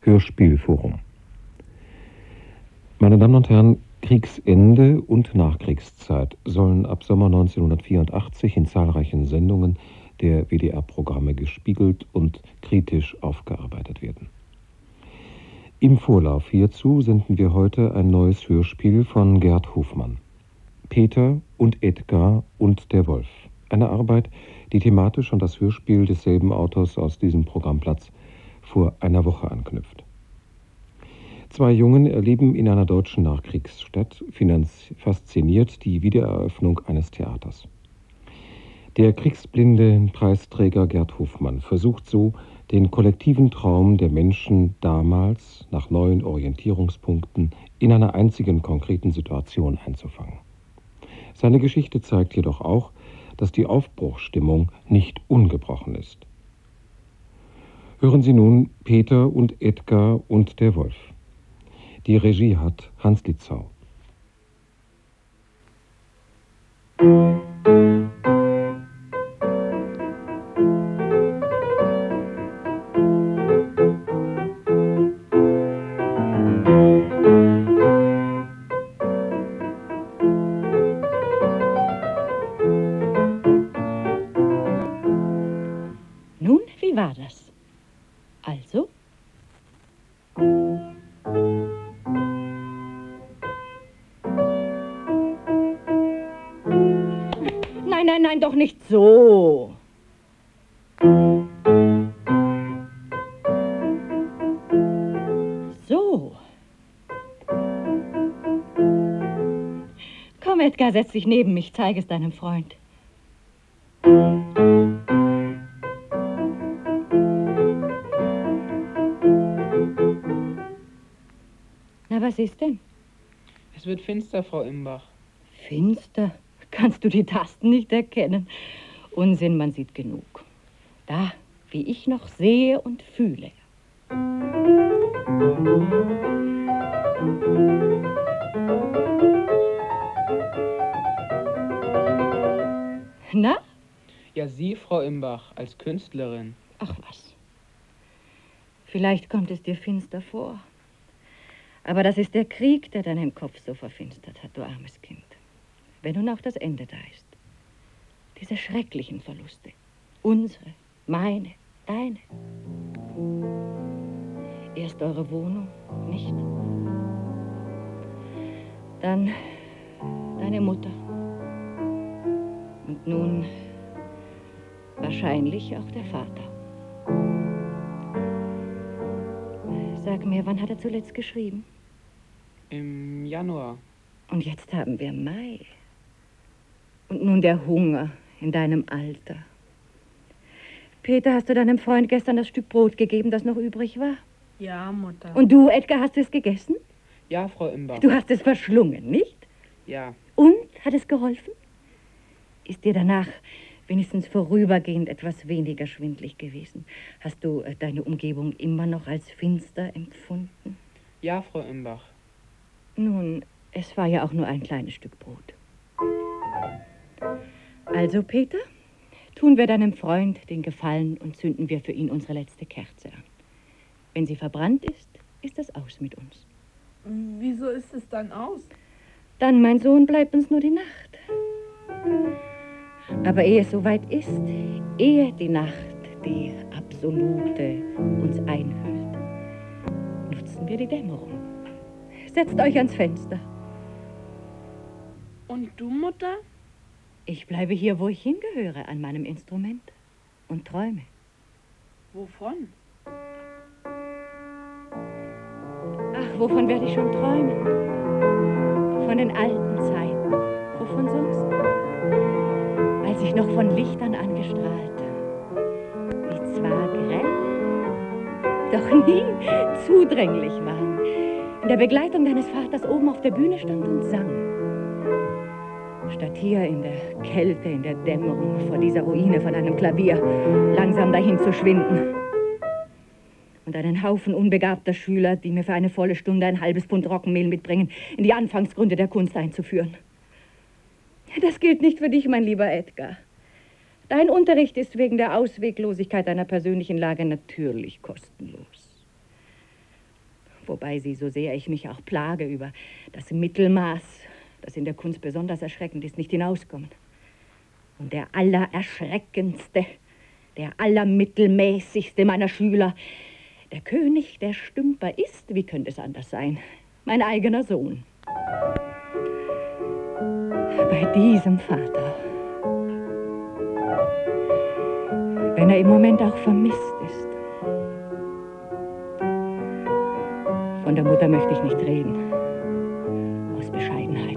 Hörspielforum. Meine Damen und Herren, Kriegsende und Nachkriegszeit sollen ab Sommer 1984 in zahlreichen Sendungen der WDR-Programme gespiegelt und kritisch aufgearbeitet werden. Im Vorlauf hierzu senden wir heute ein neues Hörspiel von Gerd Hofmann. Peter und Edgar und der Wolf. Eine Arbeit, die thematisch an das Hörspiel desselben Autors aus diesem Programmplatz vor einer Woche anknüpft. Zwei Jungen erleben in einer deutschen Nachkriegsstadt fasziniert die Wiedereröffnung eines Theaters. Der kriegsblinde Preisträger Gerd Hofmann versucht so, den kollektiven Traum der Menschen damals nach neuen Orientierungspunkten in einer einzigen konkreten Situation einzufangen. Seine Geschichte zeigt jedoch auch, dass die Aufbruchsstimmung nicht ungebrochen ist. Hören Sie nun Peter und Edgar und der Wolf. Die Regie hat Hans Litzau. Nun, wie war das? Also? Nein, doch nicht so. So. Komm, Edgar, setz dich neben mich, zeig es deinem Freund. Na, was ist denn? Es wird finster, Frau Imbach. Finster? Kannst du die Tasten nicht erkennen? Unsinn, man sieht genug. Da, wie ich noch sehe und fühle. Na? Ja, Sie, Frau Imbach, als Künstlerin. Ach was. Vielleicht kommt es dir finster vor. Aber das ist der Krieg, der deinen Kopf so verfinstert hat, du armes Kind. Wenn nun auch das Ende da ist. Diese schrecklichen Verluste. Unsere, meine, deine. Erst eure Wohnung, nicht? Dann deine Mutter. Und nun wahrscheinlich auch der Vater. Sag mir, wann hat er zuletzt geschrieben? Im Januar. Und jetzt haben wir Mai. Und nun der Hunger in deinem Alter. Peter, hast du deinem Freund gestern das Stück Brot gegeben, das noch übrig war? Ja, Mutter. Und du, Edgar, hast du es gegessen? Ja, Frau Imbach. Du hast es verschlungen, nicht? Ja. Und? Hat es geholfen? Ist dir danach wenigstens vorübergehend etwas weniger schwindlig gewesen? Hast du deine Umgebung immer noch als finster empfunden? Ja, Frau Imbach. Nun, es war ja auch nur ein kleines Stück Brot. Also, Peter, tun wir deinem Freund den Gefallen und zünden wir für ihn unsere letzte Kerze an. Wenn sie verbrannt ist, ist es aus mit uns. Wieso ist es dann aus? Dann, mein Sohn, bleibt uns nur die Nacht. Aber ehe es soweit ist, ehe die Nacht, die absolute, uns einhüllt, nutzen wir die Dämmerung. Setzt euch ans Fenster. Und du, Mutter? Ich bleibe hier, wo ich hingehöre, an meinem Instrument und träume. Wovon? Ach, wovon werde ich schon träumen? Von den alten Zeiten. Wovon sonst? Als ich noch von Lichtern angestrahlt, die zwar grell, doch nie zudringlich waren, in der Begleitung deines Vaters oben auf der Bühne stand und sang. Statt hier in der Kälte, in der Dämmerung vor dieser Ruine von einem Klavier langsam dahin zu schwinden. Und einen Haufen unbegabter Schüler, die mir für eine volle Stunde ein halbes Pfund Roggenmehl mitbringen, in die Anfangsgründe der Kunst einzuführen. Das gilt nicht für dich, mein lieber Edgar. Dein Unterricht ist wegen der Ausweglosigkeit deiner persönlichen Lage natürlich kostenlos. Wobei sie, so sehr ich mich auch plage über das Mittelmaß, das in der Kunst besonders erschreckend ist, nicht hinauskommen. Und der allererschreckendste, der allermittelmäßigste meiner Schüler, der König der Stümper ist, wie könnte es anders sein, mein eigener Sohn. Bei diesem Vater, wenn er im Moment auch vermisst ist. Von der Mutter möchte ich nicht reden, aus Bescheidenheit.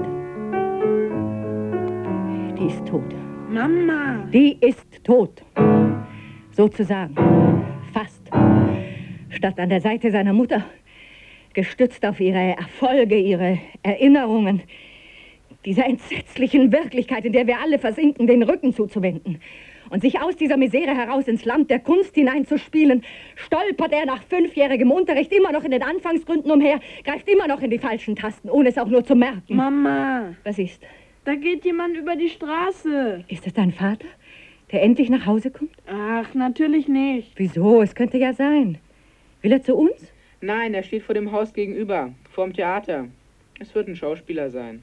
Die ist tot. Mama! Die ist tot. Sozusagen. Fast. Statt an der Seite seiner Mutter, gestützt auf ihre Erfolge, ihre Erinnerungen, dieser entsetzlichen Wirklichkeit, in der wir alle versinken, den Rücken zuzuwenden und sich aus dieser Misere heraus ins Land der Kunst hineinzuspielen, stolpert er nach 5-jährigem Unterricht immer noch in den Anfangsgründen umher, greift immer noch in die falschen Tasten, ohne es auch nur zu merken. Mama! Was ist? Da geht jemand über die Straße. Ist es dein Vater, der endlich nach Hause kommt? Ach, natürlich nicht. Wieso? Es könnte ja sein. Will er zu uns? Nein, er steht vor dem Haus gegenüber, vorm Theater. Es wird ein Schauspieler sein.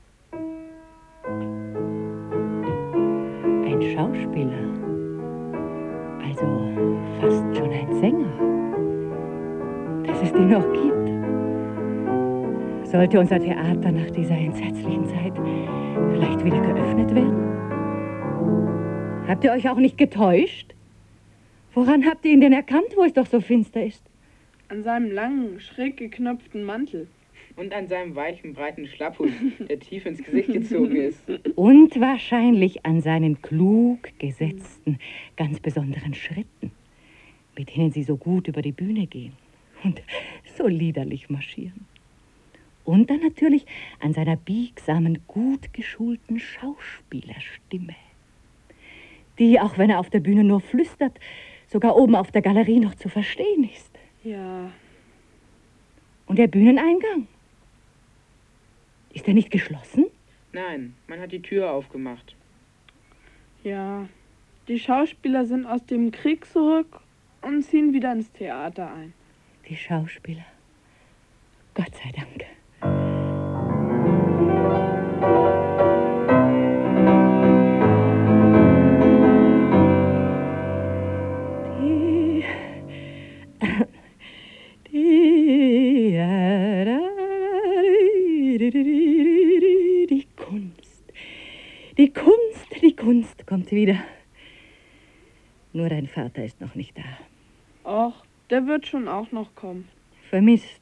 Ein Schauspieler. Also fast schon ein Sänger. Dass es den noch gibt. Sollte unser Theater nach dieser entsetzlichen Zeit vielleicht wieder geöffnet werden? Habt ihr euch auch nicht getäuscht? Woran habt ihr ihn denn erkannt, wo es doch so finster ist? An seinem langen, schräg geknöpften Mantel. Und an seinem weichen, breiten Schlapphut, der tief ins Gesicht gezogen ist. Und wahrscheinlich an seinen klug gesetzten, ganz besonderen Schritten, mit denen sie so gut über die Bühne gehen und so liederlich marschieren. Und dann natürlich an seiner biegsamen, gut geschulten Schauspielerstimme, die, auch wenn er auf der Bühne nur flüstert, sogar oben auf der Galerie noch zu verstehen ist. Ja. Und der Bühneneingang? Ist er nicht geschlossen? Nein, man hat die Tür aufgemacht. Ja. Die Schauspieler sind aus dem Krieg zurück und ziehen wieder ins Theater ein. Die Schauspieler. Gott sei Dank. Die Kunst kommt wieder. Nur dein Vater ist noch nicht da. Och, der wird schon auch noch kommen. Vermisst.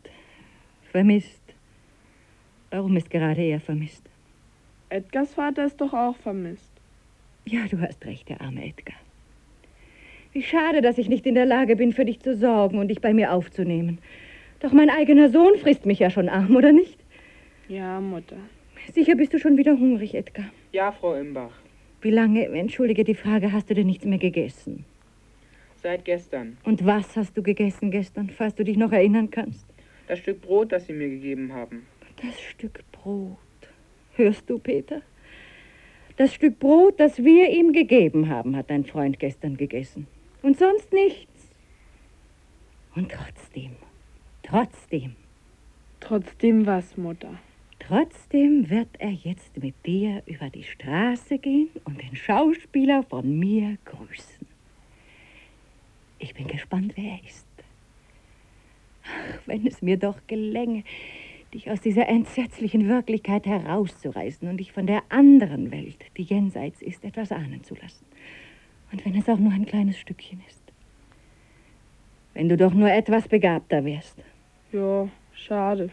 Warum ist gerade er vermisst? Edgars Vater ist doch auch vermisst. Ja, du hast recht, der arme Edgar. Wie schade, dass ich nicht in der Lage bin, für dich zu sorgen und dich bei mir aufzunehmen. Doch mein eigener Sohn frisst mich ja schon arm, oder nicht? Ja, Mutter. Sicher bist du schon wieder hungrig, Edgar. Ja, Frau Imbach. Wie lange, entschuldige die Frage, hast du denn nichts mehr gegessen? Seit gestern. Und was hast du gegessen gestern, falls du dich noch erinnern kannst? Das Stück Brot, das Sie mir gegeben haben. Das Stück Brot. Hörst du, Peter? Das Stück Brot, das wir ihm gegeben haben, hat dein Freund gestern gegessen. Und sonst nichts. Und trotzdem. Trotzdem was, Mutter? Trotzdem wird er jetzt mit dir über die Straße gehen und den Schauspieler von mir grüßen. Ich bin gespannt, wer er ist. Ach, wenn es mir doch gelänge, dich aus dieser entsetzlichen Wirklichkeit herauszureißen und dich von der anderen Welt, die jenseits ist, etwas ahnen zu lassen. Und wenn es auch nur ein kleines Stückchen ist. Wenn du doch nur etwas begabter wärst. Ja, schade.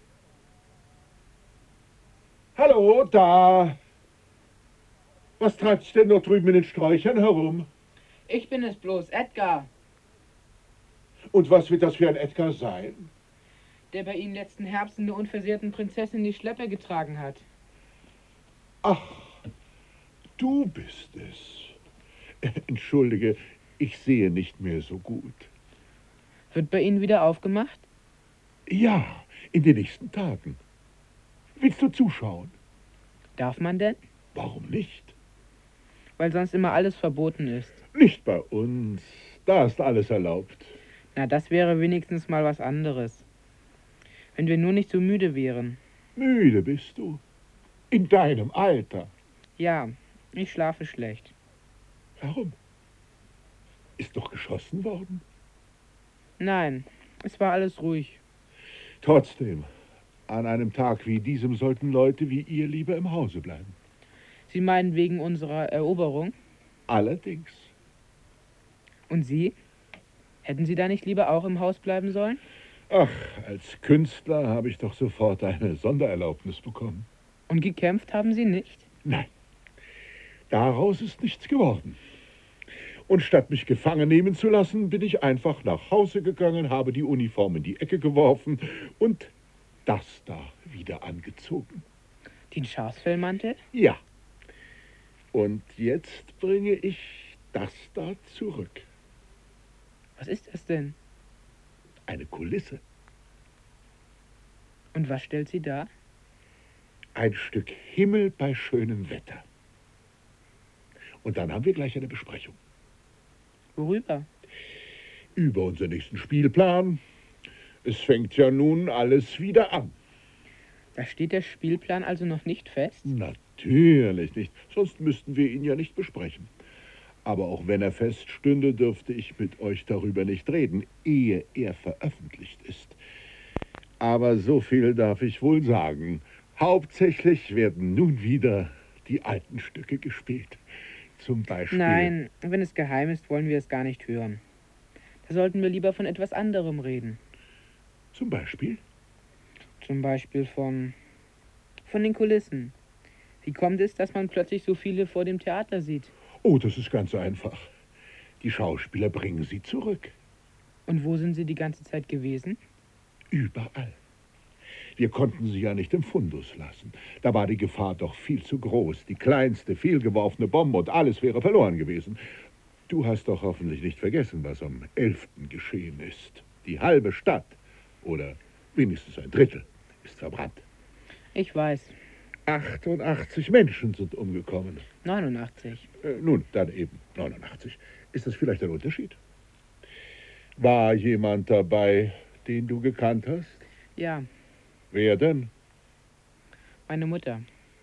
Hallo, da. Was treibt's denn dort drüben in den Sträuchern herum? Ich bin es bloß, Edgar, Und was wird das für ein Edgar sein? der bei Ihnen letzten Herbst in der unversehrten Prinzessin die Schleppe getragen hat. Ach, du bist es. Entschuldige, ich sehe nicht mehr so gut. Wird bei Ihnen wieder aufgemacht? Ja, in den nächsten Tagen. Willst du zuschauen? Darf man denn? Warum nicht? Weil sonst immer alles verboten ist. Nicht bei uns. Da ist alles erlaubt. Na, das wäre wenigstens mal was anderes. Wenn wir nur nicht so müde wären. Müde bist du? In deinem Alter? Ja, ich schlafe schlecht. Warum? Ist doch geschossen worden. Nein, es war alles ruhig. Trotzdem, an einem Tag wie diesem sollten Leute wie ihr lieber im Hause bleiben. Sie meinen wegen unserer Eroberung? Allerdings. Und Sie? Hätten Sie da nicht lieber auch im Haus bleiben sollen? Ach, als Künstler habe ich doch sofort eine Sondererlaubnis bekommen. Und gekämpft haben Sie nicht? Nein, daraus ist nichts geworden. Und statt mich gefangen nehmen zu lassen, bin ich einfach nach Hause gegangen, habe die Uniform in die Ecke geworfen und das da wieder angezogen. Den Schafsfellmantel? Ja. Und jetzt bringe ich das da zurück. Was ist das denn? Eine Kulisse. Und was stellt sie dar? Ein Stück Himmel bei schönem Wetter. Und dann haben wir gleich eine Besprechung. Worüber? Über unseren nächsten Spielplan. Es fängt ja nun alles wieder an. Da steht der Spielplan also noch nicht fest? Natürlich nicht, sonst müssten wir ihn ja nicht besprechen. Aber auch wenn er feststünde, dürfte ich mit euch darüber nicht reden, ehe er veröffentlicht ist. Aber so viel darf ich wohl sagen. Hauptsächlich werden nun wieder die alten Stücke gespielt. Zum Beispiel... Nein, wenn es geheim ist, wollen wir es gar nicht hören. Da sollten wir lieber von etwas anderem reden. Zum Beispiel? Zum Beispiel von den Kulissen. Wie kommt es, dass man plötzlich so viele vor dem Theater sieht? Oh, das ist ganz einfach. Die Schauspieler bringen sie zurück. Und wo sind sie die ganze Zeit gewesen? Überall. Wir konnten sie ja nicht im Fundus lassen. Da war die Gefahr doch viel zu groß. Die kleinste, fehlgeworfene Bombe und alles wäre verloren gewesen. Du hast doch hoffentlich nicht vergessen, was am 11. geschehen ist. Die halbe Stadt, oder wenigstens ein Drittel, ist verbrannt. Ich weiß. 88 Menschen sind umgekommen. 89. Nun, dann eben 89. Ist das vielleicht ein Unterschied? War jemand dabei, den du gekannt hast? Ja, Wer denn? meine Mutter.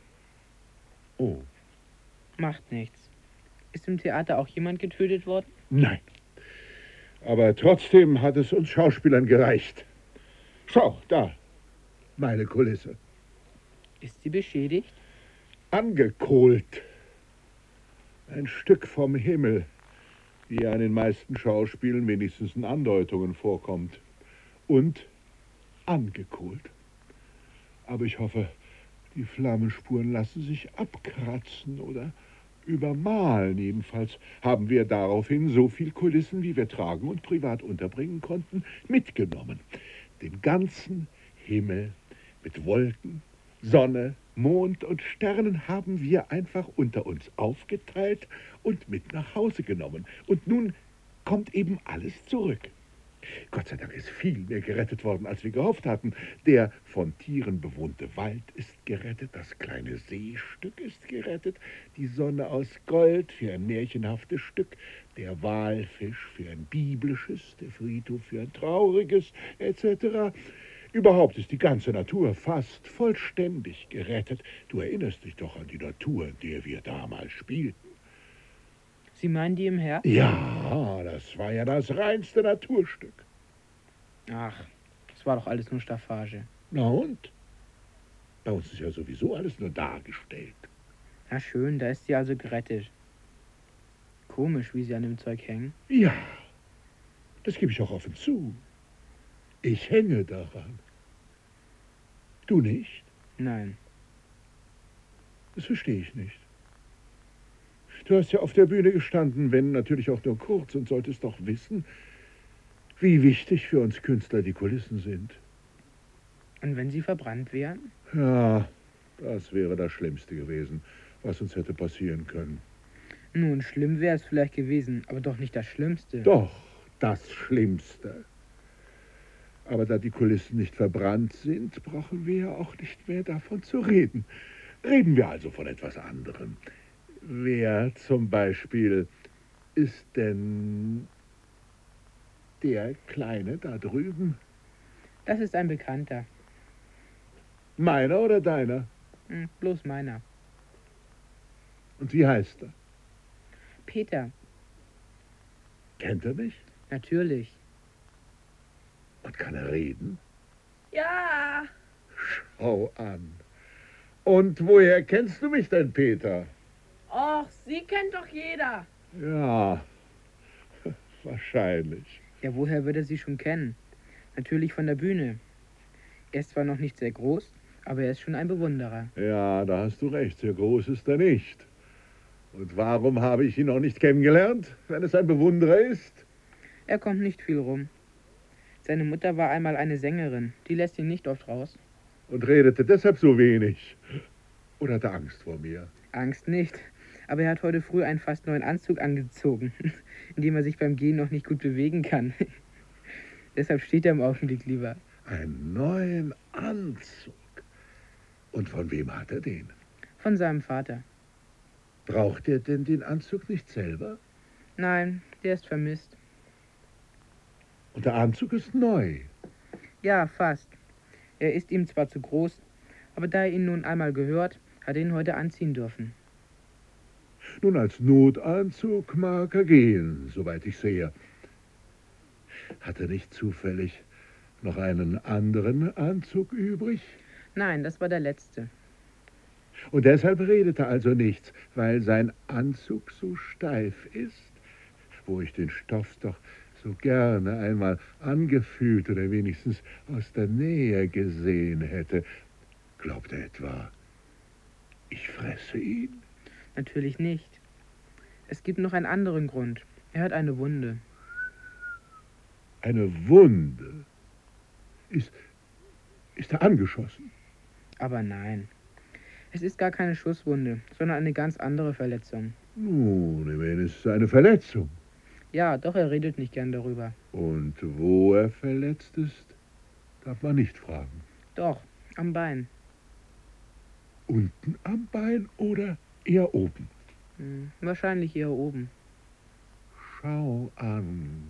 Oh, Macht nichts. Ist im Theater auch jemand getötet worden? nein. Aber trotzdem hat es uns Schauspielern gereicht. Schau, da, meine Kulisse. Ist sie beschädigt? Angekohlt. Ein Stück vom Himmel, wie er an den meisten Schauspielen wenigstens in Andeutungen vorkommt. Und angekohlt. Aber ich hoffe, die Flammenspuren lassen sich abkratzen oder übermalen. Jedenfalls haben wir daraufhin so viel Kulissen, wie wir tragen und privat unterbringen konnten, mitgenommen. Den ganzen Himmel mit Wolken, Sonne, Mond und Sternen haben wir einfach unter uns aufgeteilt und mit nach Hause genommen. Und nun kommt eben alles zurück. Gott sei Dank ist viel mehr gerettet worden, als wir gehofft hatten. Der von Tieren bewohnte Wald ist gerettet, das kleine Seestück ist gerettet, die Sonne aus Gold für ein märchenhaftes Stück, der Walfisch für ein biblisches, der Friedhof für ein trauriges, etc. Überhaupt ist die ganze Natur fast vollständig gerettet. Du erinnerst dich doch an die Natur, in der wir damals spielten. Sie meinen die im Herbst? Ja, das war ja das reinste Naturstück. Ach, das war doch alles nur Staffage. Na und? Bei uns ist ja sowieso alles nur dargestellt. Na schön, da ist sie also gerettet. Komisch, wie sie an dem Zeug hängen. Ja, das gebe ich auch offen zu. Ich hänge daran. Du nicht? Nein. Das verstehe ich nicht. Du hast ja auf der Bühne gestanden, wenn natürlich auch nur kurz, und solltest doch wissen, wie wichtig für uns Künstler die Kulissen sind. Und wenn sie verbrannt wären? Ja, das wäre das Schlimmste gewesen, was uns hätte passieren können. Nun, schlimm wäre es vielleicht gewesen, aber doch nicht das Schlimmste. Doch, das Schlimmste. Aber da die Kulissen nicht verbrannt sind, brauchen wir ja auch nicht mehr davon zu reden. Reden wir also von etwas anderem. Wer zum Beispiel ist denn der Kleine da drüben? Das ist ein Bekannter. Meiner oder deiner? Bloß meiner. Und wie heißt er? Peter, Kennt er mich? natürlich. Und kann er reden? Ja, Schau an. Und woher kennst du mich denn, Peter? och, sie kennt doch jeder. Ja, wahrscheinlich. Ja, woher wird er sie schon kennen? Natürlich von der Bühne. Er ist zwar noch nicht sehr groß, aber er ist schon ein Bewunderer. Ja, da hast du recht, sehr groß ist er nicht. Und warum habe ich ihn noch nicht kennengelernt, wenn es ein Bewunderer ist? Er kommt nicht viel rum. Seine Mutter war einmal eine Sängerin, die lässt ihn nicht oft raus. Und redete deshalb so wenig. Oder hat er Angst vor mir? Angst nicht, aber er hat heute früh einen fast neuen Anzug angezogen, in dem er sich beim Gehen noch nicht gut bewegen kann. Deshalb steht er im Augenblick lieber. Einen neuen Anzug. Und von wem hat er den? Von seinem Vater. Braucht er denn den Anzug nicht selber? Nein, der ist vermisst. Und der Anzug ist neu. Ja, fast. Er ist ihm zwar zu groß, aber da er ihn nun einmal gehört, hat er ihn heute anziehen dürfen. Nun, als Notanzug mag er gehen, soweit ich sehe. Hat er nicht zufällig noch einen anderen Anzug übrig? Nein, das war der letzte. Und deshalb redet er also nichts, weil sein Anzug so steif ist, wo ich den Stoff doch so gerne einmal angefühlt oder wenigstens aus der Nähe gesehen hätte. Glaubt er etwa, ich fresse ihn? Natürlich nicht. Es gibt noch einen anderen Grund. Er hat eine Wunde. Eine Wunde? Ist er angeschossen? Aber nein. Es ist gar keine Schusswunde, sondern eine ganz andere Verletzung. Nun, immerhin ist es eine Verletzung. Ja, doch er redet nicht gern darüber. Und wo er verletzt ist, darf man nicht fragen. Doch, am Bein. Unten am Bein oder eher oben? Wahrscheinlich eher oben. Schau an.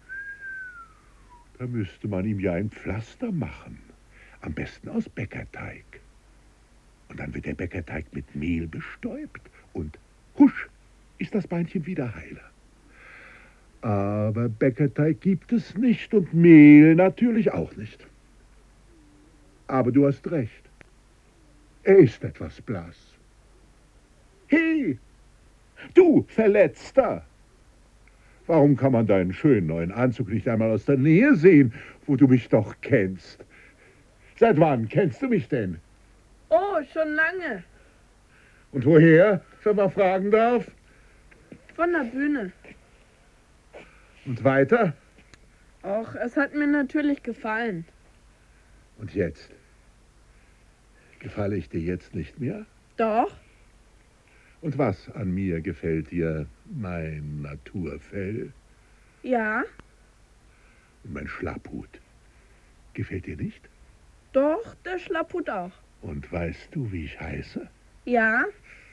Da müsste man ihm ja ein Pflaster machen. Am besten aus Bäckerteig. Und dann wird der Bäckerteig mit Mehl bestäubt. Und husch, ist das Beinchen wieder heiler. Aber Bäckerteig gibt es nicht und Mehl natürlich auch nicht. Aber du hast recht. Er ist etwas blass. Hey, du Verletzter! Warum kann man deinen schönen neuen Anzug nicht einmal aus der Nähe sehen, wo du mich doch kennst? Seit wann kennst du mich denn? Oh, schon lange. Und woher, wenn man fragen darf? Von der Bühne. Und weiter? Och, es hat mir natürlich gefallen. Und jetzt? Gefalle ich dir jetzt nicht mehr? Doch, Und was an mir gefällt dir? Mein Naturfell ja, und mein Schlapphut. Gefällt dir nicht? doch, der Schlapphut auch. Und weißt du, wie ich heiße? Ja,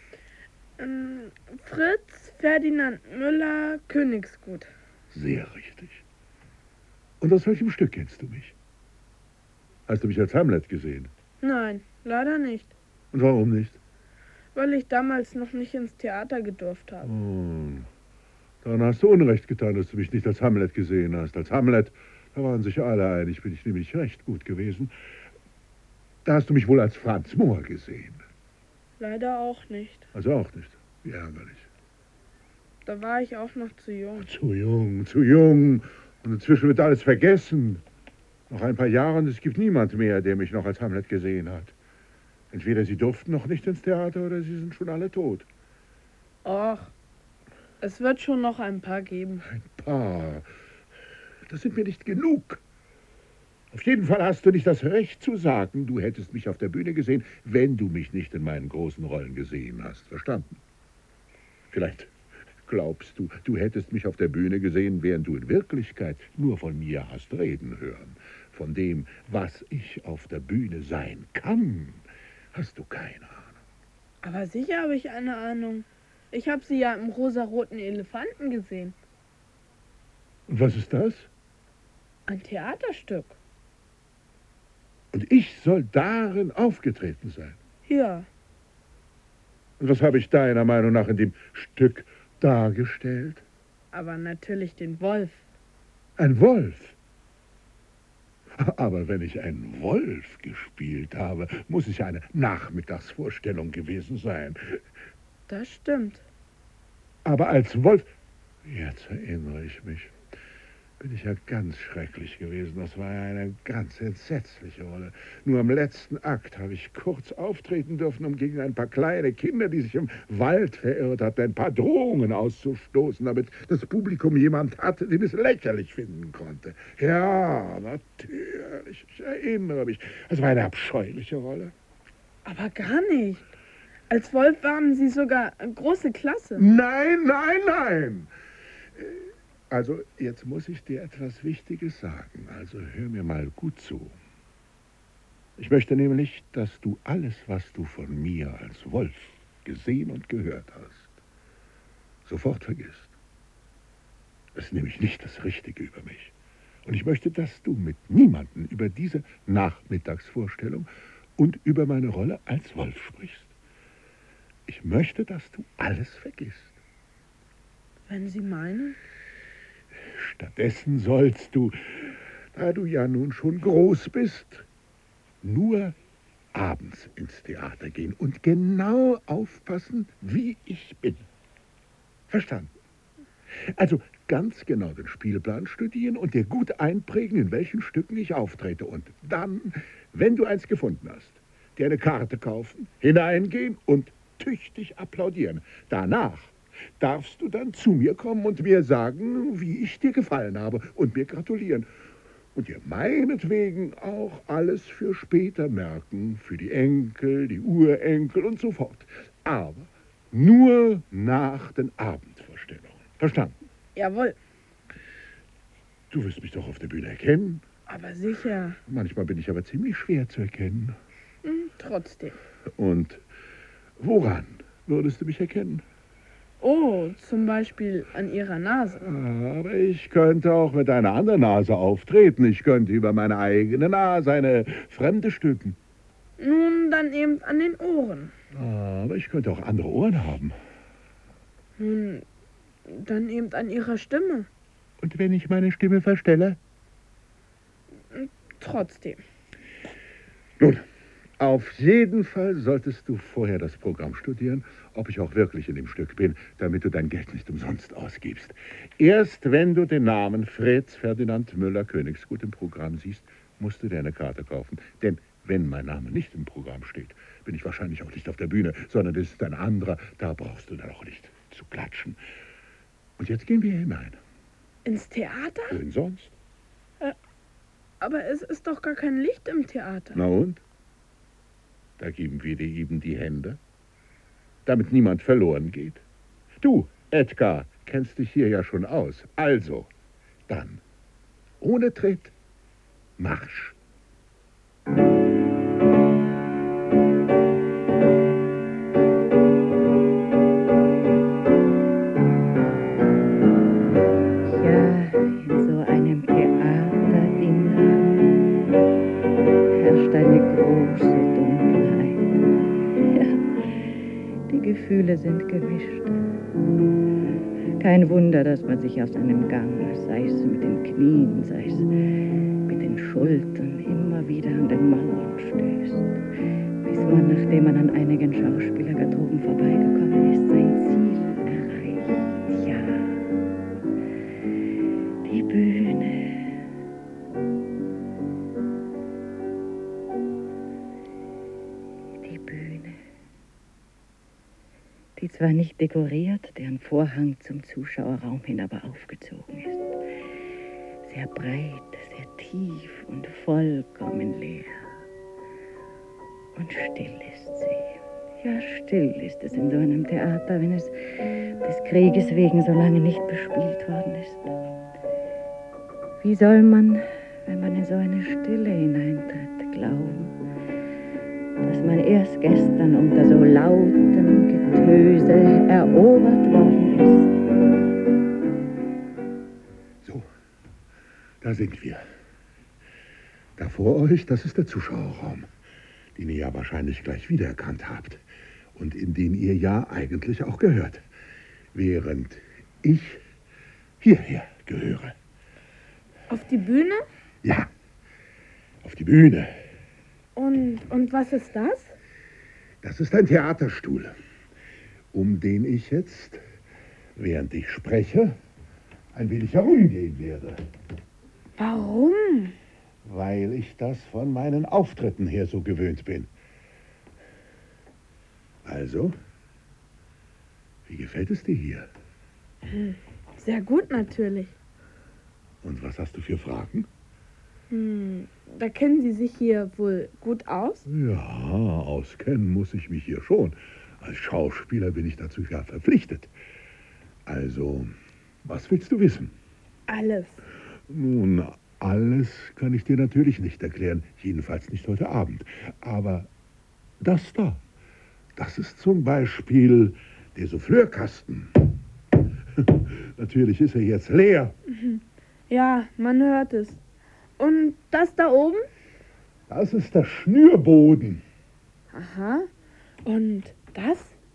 Fritz Ferdinand Müller, Königsgut. Sehr richtig. Und aus welchem Stück kennst du mich? Hast du mich als Hamlet gesehen? Nein, leider nicht, Und warum nicht? weil ich damals noch nicht ins Theater gedurft habe. Oh, dann hast du Unrecht getan, dass du mich nicht als Hamlet gesehen hast. Als Hamlet, da waren sich alle einig, bin ich nämlich recht gut gewesen. Da hast du mich wohl als Franz Mohr gesehen. Leider auch nicht. Also auch nicht. Wie ärgerlich. Da war ich auch noch zu jung. Zu jung, zu jung. Und inzwischen wird alles vergessen. Nach ein paar Jahren, es gibt niemand mehr, der mich noch als Hamlet gesehen hat. Entweder sie durften noch nicht ins Theater oder sie sind schon alle tot. Och, es wird schon noch ein paar geben. Ein paar. Das sind mir nicht genug. Auf jeden Fall hast du nicht das Recht zu sagen, du hättest mich auf der Bühne gesehen, wenn du mich nicht in meinen großen Rollen gesehen hast. Verstanden? Vielleicht glaubst du, du hättest mich auf der Bühne gesehen, während du in Wirklichkeit nur von mir hast reden hören. Von dem, was ich auf der Bühne sein kann, hast du keine Ahnung. Aber sicher habe ich eine Ahnung. Ich habe sie ja im rosaroten Elefanten gesehen. Und was ist das? Ein Theaterstück. Und ich soll darin aufgetreten sein. Ja. Und was habe ich deiner Meinung nach in dem Stück dargestellt? Aber natürlich den Wolf. Ein Wolf. Aber wenn ich einen Wolf gespielt habe, muss es ja eine Nachmittagsvorstellung gewesen sein. Das stimmt. Aber als Wolf, jetzt erinnere ich mich, bin ich ja ganz schrecklich gewesen. Das war ja eine ganz entsetzliche Rolle. Nur am letzten Akt habe ich kurz auftreten dürfen, um gegen ein paar kleine Kinder, die sich im Wald verirrt hatten, ein paar Drohungen auszustoßen, damit das Publikum jemand hatte, den es lächerlich finden konnte. Ja, natürlich. Ich erinnere mich. Das war eine abscheuliche Rolle. Aber gar nicht. Als Wolf waren Sie sogar große Klasse. Nein, nein, nein. Also, jetzt muss ich dir etwas Wichtiges sagen. Also, hör mir mal gut zu. Ich möchte nämlich, dass du alles, was du von mir als Wolf gesehen und gehört hast, sofort vergisst. Das ist nämlich nicht das Richtige über mich. Und ich möchte, dass du mit niemandem über diese Nachmittagsvorstellung und über meine Rolle als Wolf sprichst. Ich möchte, dass du alles vergisst. Wenn Sie meinen? Stattdessen sollst du, da du ja nun schon groß bist, nur abends ins Theater gehen und genau aufpassen, wie ich bin. Verstanden? Also ganz genau den Spielplan studieren und dir gut einprägen, in welchen Stücken ich auftrete. Und dann, wenn du eins gefunden hast, dir eine Karte kaufen, hineingehen und tüchtig applaudieren. Danach darfst du dann zu mir kommen und mir sagen, wie ich dir gefallen habe und mir gratulieren. Und dir meinetwegen auch alles für später merken, für die Enkel, die Urenkel und so fort. Aber nur nach den Abendvorstellungen. Verstanden? Jawohl. Du wirst mich doch auf der Bühne erkennen. Aber sicher. Manchmal bin ich aber ziemlich schwer zu erkennen. Trotzdem. Und woran würdest du mich erkennen? Oh, zum Beispiel an Ihrer Nase. Aber ich könnte auch mit einer anderen Nase auftreten. Ich könnte über meine eigene Nase eine fremde stülpen. Nun, dann eben an den Ohren. Aber ich könnte auch andere Ohren haben. Nun, dann eben an Ihrer Stimme. Und wenn ich meine Stimme verstelle? Trotzdem. Nun, auf jeden Fall solltest du vorher das Programm studieren, ob ich auch wirklich in dem Stück bin, damit du dein Geld nicht umsonst ausgibst. Erst wenn du den Namen Fritz Ferdinand Müller-Königsgut im Programm siehst, musst du dir eine Karte kaufen. Denn wenn mein Name nicht im Programm steht, bin ich wahrscheinlich auch nicht auf der Bühne, sondern das ist ein anderer. Da brauchst du dann auch nicht zu klatschen. Und jetzt gehen wir hinein. Ins Theater? Wohin sonst? Aber es ist doch gar kein Licht im Theater. Na und? Da geben wir dir eben die Hände, damit niemand verloren geht. Du, Edgar, kennst dich hier ja schon aus. Also, dann, ohne Tritt, Marsch. In so einem Theaterinnern herrscht eine große Dunkelheit. Ja, die Gefühle sind gemischt. Kein Wunder, dass man sich aus einem Gang, sei es mit den Knien, sei es mit den Schultern, immer wieder an den Mauern stößt, bis man, nachdem man an einigen Schauspielergarderoben vorbeigekommen ist, sein Ziel erreicht. Ja, die Bühne. Die Bühne. Die zwar nicht dekoriert, deren Vorhang zum Zuschauerraum hin aber aufgezogen ist. Sehr breit, sehr tief und vollkommen leer. Und still ist sie. Ja, still ist es in so einem Theater, wenn es des Krieges wegen so lange nicht bespielt worden ist. Wie soll man, wenn man in so eine Stille hineintritt, glauben, dass man erst gestern unter so lautem Getöse erobert worden ist? So, da sind wir. Da vor euch, das ist der Zuschauerraum, den ihr ja wahrscheinlich gleich wiedererkannt habt und in den ihr ja eigentlich auch gehört, während ich hierher gehöre. Auf die Bühne? Ja, auf die Bühne. Und was ist das? Das ist ein Theaterstuhl, um den ich jetzt, während ich spreche, ein wenig herumgehen werde. Warum? Weil ich das von meinen Auftritten her so gewöhnt bin. Also, wie gefällt es dir hier? Sehr gut natürlich. Und was hast du für Fragen? Da kennen Sie sich hier wohl gut aus? Ja, auskennen muss ich mich hier schon. Als Schauspieler bin ich dazu ja verpflichtet. Also, was willst du wissen? Alles. Nun, alles kann ich dir natürlich nicht erklären, jedenfalls nicht heute Abend. Aber das da, das ist zum Beispiel der Souffleurkasten. Natürlich ist er jetzt leer. Ja, man hört es. Und das da oben? Das ist der Schnürboden. Aha. Und das?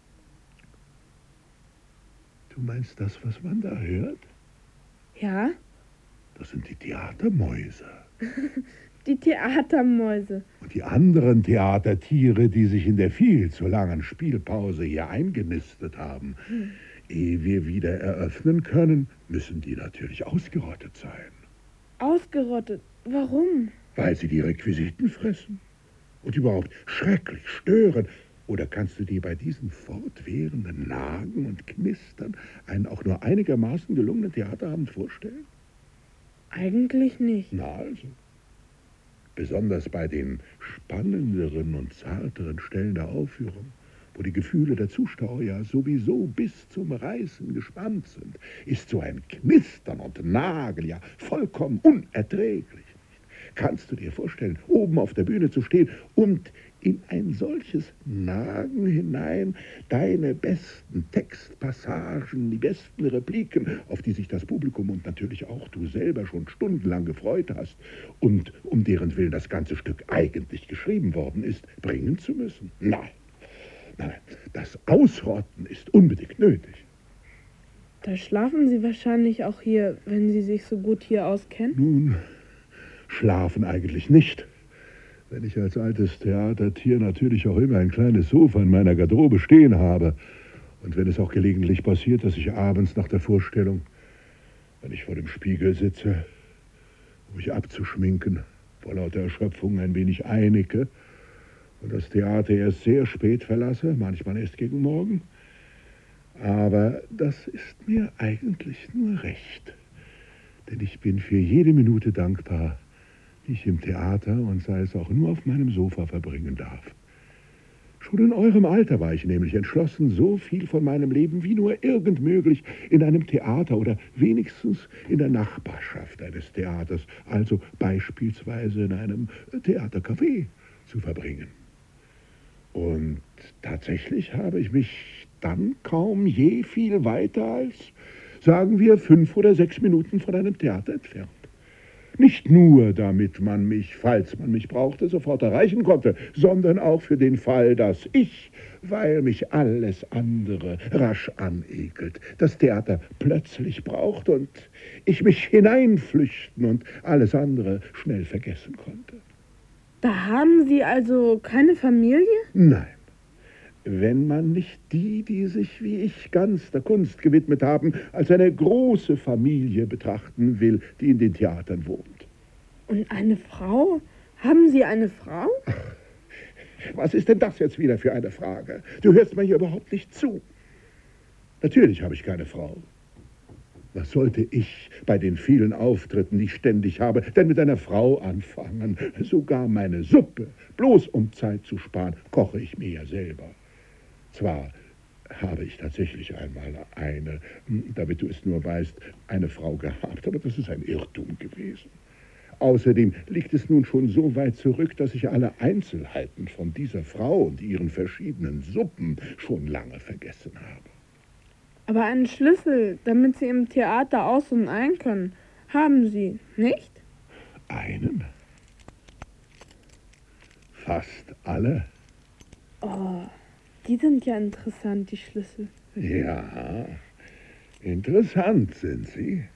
Du meinst das, was man da hört? Ja, Das sind die Theatermäuse. die Theatermäuse. Und die anderen Theatertiere, die sich in der viel zu langen Spielpause hier eingenistet haben. Ehe wir wieder eröffnen können, müssen die natürlich ausgerottet sein. Ausgerottet. Warum? Weil sie die Requisiten fressen und überhaupt schrecklich stören. Oder kannst du dir bei diesen fortwährenden Nagen und Knistern einen auch nur einigermaßen gelungenen Theaterabend vorstellen? Eigentlich nicht. Na also. Besonders bei den spannenderen und zarteren Stellen der Aufführung, wo die Gefühle der Zuschauer ja sowieso bis zum Reißen gespannt sind, ist so ein Knistern und Nageln ja vollkommen unerträglich. Kannst du dir vorstellen, oben auf der Bühne zu stehen und in ein solches Nagen hinein deine besten Textpassagen, die besten Repliken, auf die sich das Publikum und natürlich auch du selber schon stundenlang gefreut hast und um deren Willen das ganze Stück eigentlich geschrieben worden ist, bringen zu müssen? Nein, nein, das Ausrotten ist unbedingt nötig. Da schlafen Sie wahrscheinlich auch hier, wenn Sie sich so gut hier auskennen. Nun, schlafen eigentlich nicht. Wenn ich als altes Theatertier natürlich auch immer ein kleines Sofa in meiner Garderobe stehen habe. Und wenn es auch gelegentlich passiert, dass ich abends nach der Vorstellung, wenn ich vor dem Spiegel sitze, um mich abzuschminken, vor lauter Erschöpfung ein wenig einicke und das Theater erst sehr spät verlasse, manchmal erst gegen Morgen. Aber das ist mir eigentlich nur recht. Denn ich bin für jede Minute dankbar, die ich im Theater und sei es auch nur auf meinem Sofa verbringen darf. Schon in eurem Alter war ich nämlich entschlossen, so viel von meinem Leben wie nur irgend möglich in einem Theater oder wenigstens in der Nachbarschaft eines Theaters, also beispielsweise in einem Theatercafé, zu verbringen. Und tatsächlich habe ich mich dann kaum je viel weiter als, sagen wir, 5 oder 6 Minuten von einem Theater entfernt. Nicht nur, damit man mich, falls man mich brauchte, sofort erreichen konnte, sondern auch für den Fall, dass ich, weil mich alles andere rasch anekelt, das Theater plötzlich braucht und ich mich hineinflüchten und alles andere schnell vergessen konnte. Da haben Sie also keine Familie? Nein. Wenn man nicht die sich wie ich ganz der Kunst gewidmet haben, als eine große Familie betrachten will, die in den Theatern wohnt. Und eine Frau? Haben Sie eine Frau? Was ist denn das jetzt wieder für eine Frage? Du hörst mir hier überhaupt nicht zu. Natürlich habe ich keine Frau. Was sollte ich bei den vielen Auftritten, die ich ständig habe, denn mit einer Frau anfangen? Sogar meine Suppe, bloß um Zeit zu sparen, koche ich mir ja selber. Zwar habe ich tatsächlich einmal eine, damit du es nur weißt, eine Frau gehabt, aber das ist ein Irrtum gewesen. Außerdem liegt es nun schon so weit zurück, dass ich alle Einzelheiten von dieser Frau und ihren verschiedenen Suppen schon lange vergessen habe. Aber einen Schlüssel, damit Sie im Theater aus und ein können, haben Sie, nicht? Einen? Fast alle. Oh, die sind ja interessant, die Schlüssel. Ja, interessant sind sie.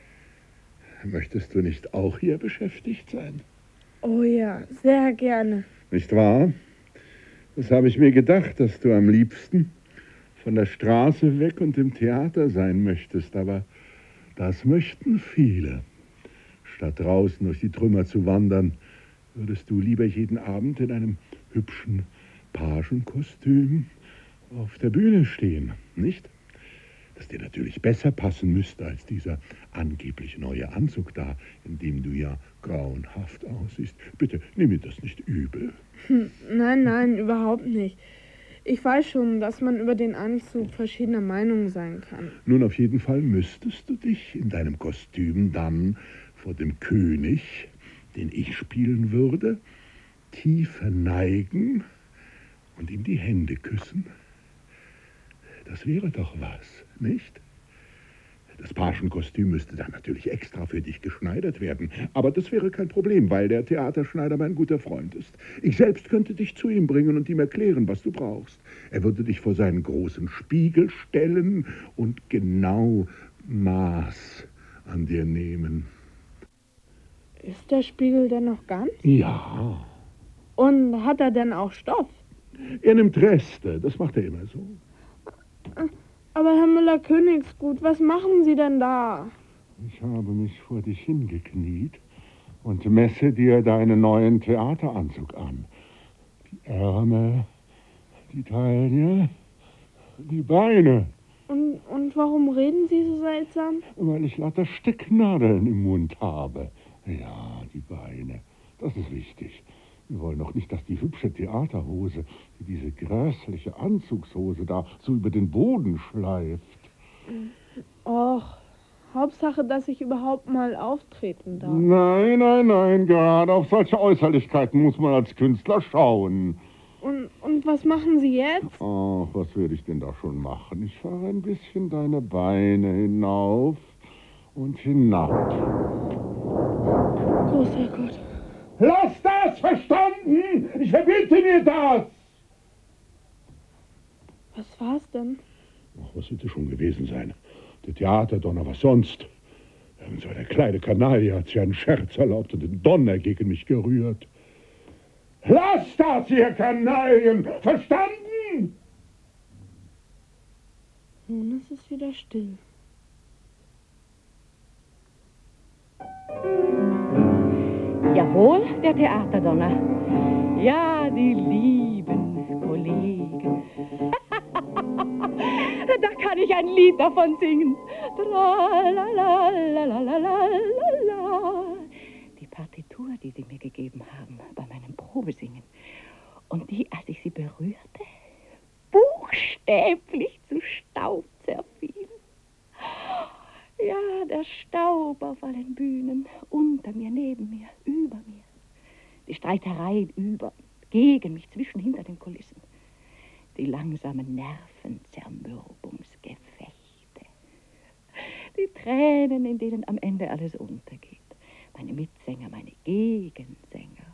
Möchtest du nicht auch hier beschäftigt sein? Oh ja, sehr gerne. Nicht wahr? Das habe ich mir gedacht, dass du am liebsten von der Straße weg und im Theater sein möchtest. Aber das möchten viele. Statt draußen durch die Trümmer zu wandern, würdest du lieber jeden Abend in einem hübschen Pagenkostüm auf der Bühne stehen, nicht? Das dir natürlich besser passen müsste als dieser angeblich neue Anzug da, in dem du ja grauenhaft aussiehst. Bitte, nimm mir das nicht übel. Nein, überhaupt nicht. Ich weiß schon, dass man über den Anzug verschiedener Meinungen sein kann. Nun, auf jeden Fall müsstest du dich in deinem Kostüm dann vor dem König, den ich spielen würde, tief verneigen und ihm die Hände küssen. Das wäre doch was, nicht? Das Pagenkostüm müsste dann natürlich extra für dich geschneidert werden. Aber das wäre kein Problem, weil der Theaterschneider mein guter Freund ist. Ich selbst könnte dich zu ihm bringen und ihm erklären, was du brauchst. Er würde dich vor seinen großen Spiegel stellen und genau Maß an dir nehmen. Ist der Spiegel denn noch ganz? Ja. Und hat er denn auch Stoff? Er nimmt Reste, das macht er immer so. Aber Herr Müller-Königsgut, was machen Sie denn da? Ich habe mich vor dich hingekniet und messe dir deinen neuen Theateranzug an. Die Ärmel, die Taille, die Beine. Und warum reden Sie so seltsam? Weil ich lauter Stecknadeln im Mund habe. Ja, die Beine, das ist wichtig. Wir wollen doch nicht, dass die hübsche Theaterhose, die diese grässliche Anzugshose da so über den Boden schleift. Och, Hauptsache, dass ich überhaupt mal auftreten darf. Nein, gerade auf solche Äußerlichkeiten muss man als Künstler schauen. Und was machen Sie jetzt? Ach, was werde ich denn da schon machen? Ich fahre ein bisschen deine Beine hinauf und hinab. Großer Gott. Lass das, verstanden? Ich verbiete mir das! Was war's denn? Ach, was wird es schon gewesen sein? Der Theaterdonner, was sonst? Irgend so eine kleine Kanaille hat sich einen Scherz erlaubt und den Donner gegen mich gerührt. Lass das, ihr Kanaillen! Verstanden? Nun ist es wieder still. Jawohl, der Theaterdonner. Ja, die lieben Kollegen. Da kann ich ein Lied davon singen. Die Partitur, die Sie mir gegeben haben bei meinem Probesingen. Und die, als ich sie berührte, buchstäblich zu Staub zerfiel. Ja, der Staub auf allen Bühnen, unter mir, neben mir, über mir. Die Streitereien über, gegen mich, zwischen, hinter den Kulissen. Die langsamen Nervenzermürbungsgefechte. Die Tränen, in denen am Ende alles untergeht. Meine Mitsänger, meine Gegensänger.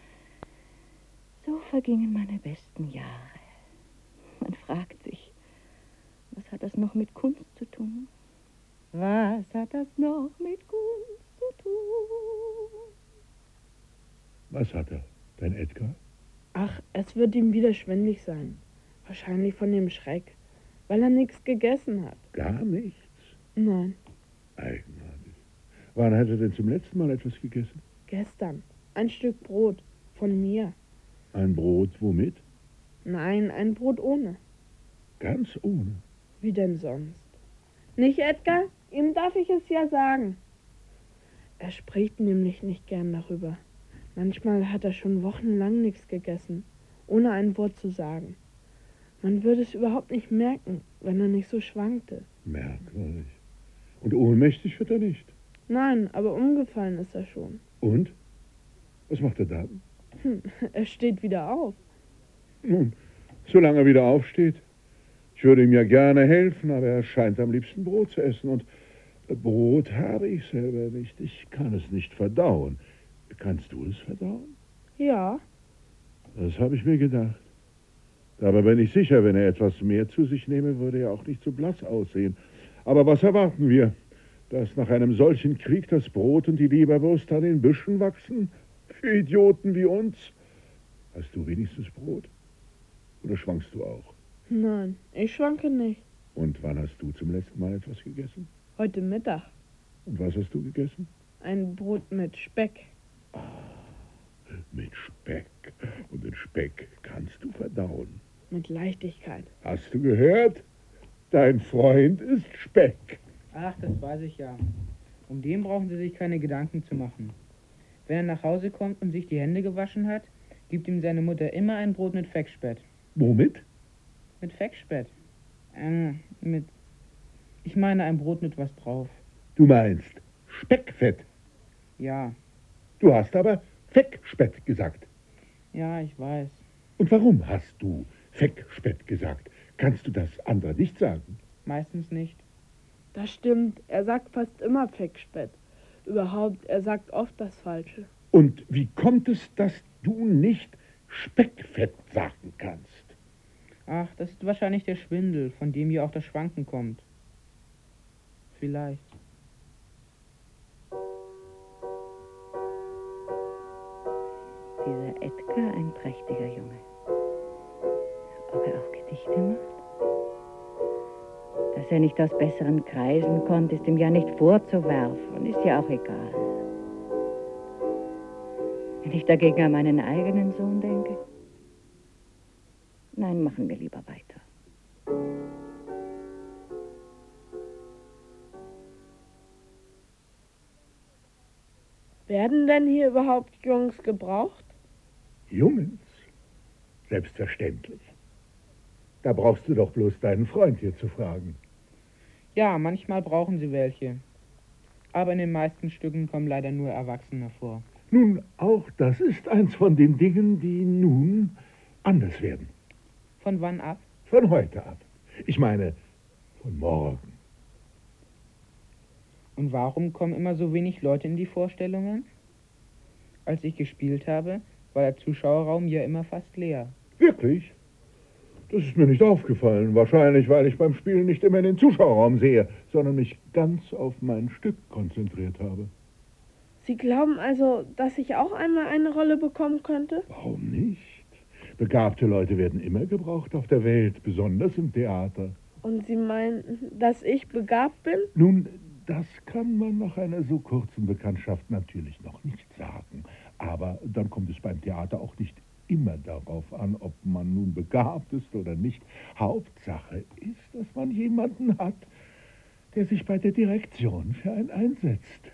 So vergingen meine besten Jahre. Man fragt sich, was hat das noch mit Kunst zu tun? Was hat das noch mit Kunst zu tun? Was hat er, dein Edgar? Ach, es wird ihm wieder schwindlig sein. Wahrscheinlich von dem Schreck, weil er nichts gegessen hat. Gar nichts? Nein, Eigenartig. Wann hat er denn zum letzten Mal etwas gegessen? gestern. Ein Stück Brot. Von mir. Ein Brot womit? Nein, ein Brot ohne. Ganz ohne. Wie denn sonst? Nicht, Edgar? Ihm darf ich es ja sagen. Er spricht nämlich nicht gern darüber. Manchmal hat er schon wochenlang nichts gegessen, ohne ein Wort zu sagen. Man würde es überhaupt nicht merken, wenn er nicht so schwankte. Merkwürdig. Und ohnmächtig wird er nicht. Nein, aber umgefallen ist er schon. Und? Was macht er dann? Er steht wieder auf. Nun, solange er wieder aufsteht. Ich würde ihm ja gerne helfen, aber er scheint am liebsten Brot zu essen. Und Brot habe ich selber nicht. Ich kann es nicht verdauen. Kannst du es verdauen? Ja, Das habe ich mir gedacht. Dabei bin ich sicher, wenn er etwas mehr zu sich nehme, würde er auch nicht so blass aussehen. Aber was erwarten wir? Dass nach einem solchen Krieg das Brot und die Leberwurst an den Büschen wachsen? Für Idioten wie uns? Hast du wenigstens Brot? Oder schwankst du auch? Nein, ich schwanke nicht. Und wann hast du zum letzten Mal etwas gegessen? Heute Mittag. Und was hast du gegessen? Ein Brot mit Speck. Mit Speck. Und den Speck kannst du verdauen. Mit Leichtigkeit. Hast du gehört? Dein Freund ist Speck. Ach, das weiß ich ja. Um den brauchen Sie sich keine Gedanken zu machen. Wenn er nach Hause kommt und sich die Hände gewaschen hat, gibt ihm seine Mutter immer ein Brot mit Feckspett. Womit? Mit Feckspett. Ich meine ein Brot mit was drauf. Du meinst Speckfett. Ja, Du hast aber Feckspett gesagt. ja, ich weiß. Und warum hast du Feckspett gesagt? Kannst du das andere nicht sagen? Meistens nicht. Das stimmt, er sagt fast immer Feckspett. Überhaupt, er sagt oft das Falsche. Und wie kommt es, dass du nicht Speckfett sagen kannst? Ach, das ist wahrscheinlich der Schwindel, von dem hier auch das Schwanken kommt. Vielleicht. Dieser Edgar, ein prächtiger Junge. Ob er auch Gedichte macht? Dass er nicht aus besseren Kreisen kommt, ist ihm ja nicht vorzuwerfen, ist ja auch egal. Wenn ich dagegen an meinen eigenen Sohn denke, nein, machen wir lieber weiter. Werden denn hier überhaupt Jungs gebraucht? Jungens? Selbstverständlich. Da brauchst du doch bloß deinen Freund hier zu fragen. Ja, manchmal brauchen sie welche. Aber in den meisten Stücken kommen leider nur Erwachsene vor. Nun, auch das ist eins von den Dingen, die nun anders werden. Von wann ab? Von heute ab. Ich meine, von morgen. Und warum kommen immer so wenig Leute in die Vorstellungen? Als ich gespielt habe, war der Zuschauerraum ja immer fast leer. Wirklich? Das ist mir nicht aufgefallen. Wahrscheinlich, weil ich beim Spielen nicht immer in den Zuschauerraum sehe, sondern mich ganz auf mein Stück konzentriert habe. Sie glauben also, dass ich auch einmal eine Rolle bekommen könnte? Warum nicht? Begabte Leute werden immer gebraucht auf der Welt, besonders im Theater. Und Sie meinen, dass ich begabt bin? Nun, das kann man nach einer so kurzen Bekanntschaft natürlich noch nicht sagen. Aber dann kommt es beim Theater auch nicht immer darauf an, ob man nun begabt ist oder nicht. Hauptsache ist, dass man jemanden hat, der sich bei der Direktion für einen einsetzt.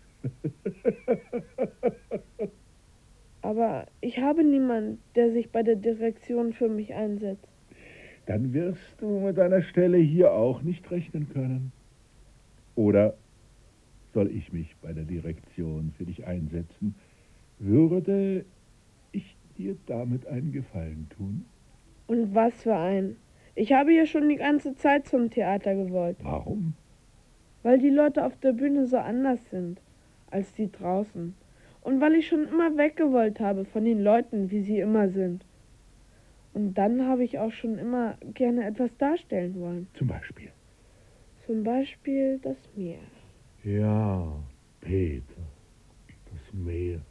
Aber ich habe niemanden, der sich bei der Direktion für mich einsetzt. Dann wirst du mit einer Stelle hier auch nicht rechnen können. Oder soll ich mich bei der Direktion für dich einsetzen? Würde ich dir damit einen Gefallen tun? Und was für ein? Ich habe ja schon die ganze Zeit zum Theater gewollt, Warum? weil die Leute auf der Bühne so anders sind als die draußen. Und weil ich schon immer weggewollt habe von den Leuten, wie sie immer sind. Und dann habe ich auch schon immer gerne etwas darstellen wollen. Zum Beispiel. Zum Beispiel das Meer. Ja, Peter, das Meer.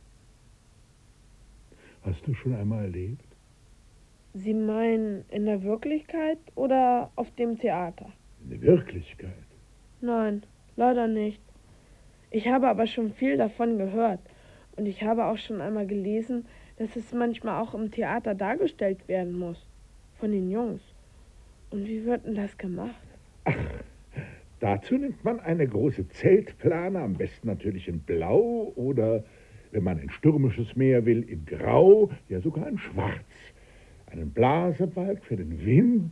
Hast du schon einmal erlebt? Sie meinen in der Wirklichkeit oder auf dem Theater? In der Wirklichkeit. Nein, leider nicht. Ich habe aber schon viel davon gehört. Und ich habe auch schon einmal gelesen, dass es manchmal auch im Theater dargestellt werden muss. Von den Jungs. Und wie wird denn das gemacht? Ach, dazu nimmt man eine große Zeltplane, am besten natürlich in Blau oder, wenn man ein stürmisches Meer will, in Grau, ja sogar in Schwarz. Einen Blasebalg für den Wind,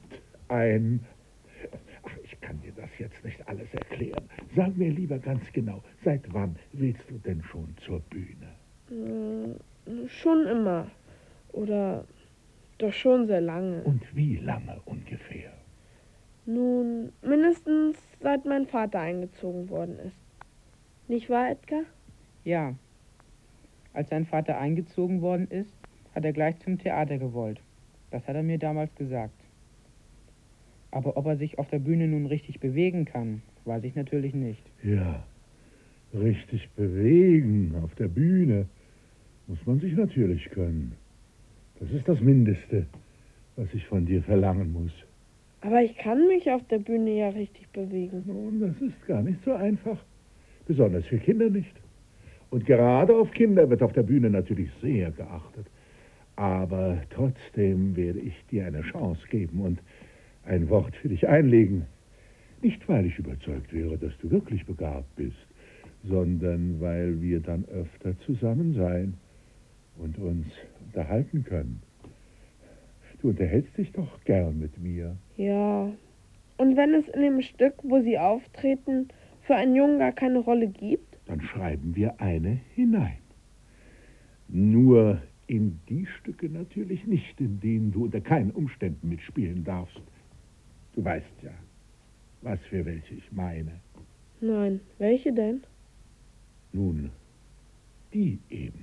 Ach, ich kann dir das jetzt nicht alles erklären. Sag mir lieber ganz genau, seit wann willst du denn schon zur Bühne? Schon immer. Oder doch schon sehr lange. Und wie lange ungefähr? Nun, mindestens seit mein Vater eingezogen worden ist. Nicht wahr, Edgar? Ja. Als sein Vater eingezogen worden ist, hat er gleich zum Theater gewollt. Das hat er mir damals gesagt. Aber ob er sich auf der Bühne nun richtig bewegen kann, weiß ich natürlich nicht. Ja, richtig bewegen auf der Bühne muss man sich natürlich können. Das ist das Mindeste, was ich von dir verlangen muss. Aber ich kann mich auf der Bühne ja richtig bewegen. Nun, das ist gar nicht so einfach. Besonders für Kinder nicht. Und gerade auf Kinder wird auf der Bühne natürlich sehr geachtet. Aber trotzdem werde ich dir eine Chance geben und ein Wort für dich einlegen. Nicht, weil ich überzeugt wäre, dass du wirklich begabt bist, sondern weil wir dann öfter zusammen sein und uns unterhalten können. Du unterhältst dich doch gern mit mir. Ja. Und wenn es in dem Stück, wo Sie auftreten, für einen Jungen gar keine Rolle gibt? Dann schreiben wir eine hinein. Nur in die Stücke natürlich nicht, in denen du unter keinen Umständen mitspielen darfst. Du weißt ja, was für welche ich meine. Nein, welche denn? Nun, die eben.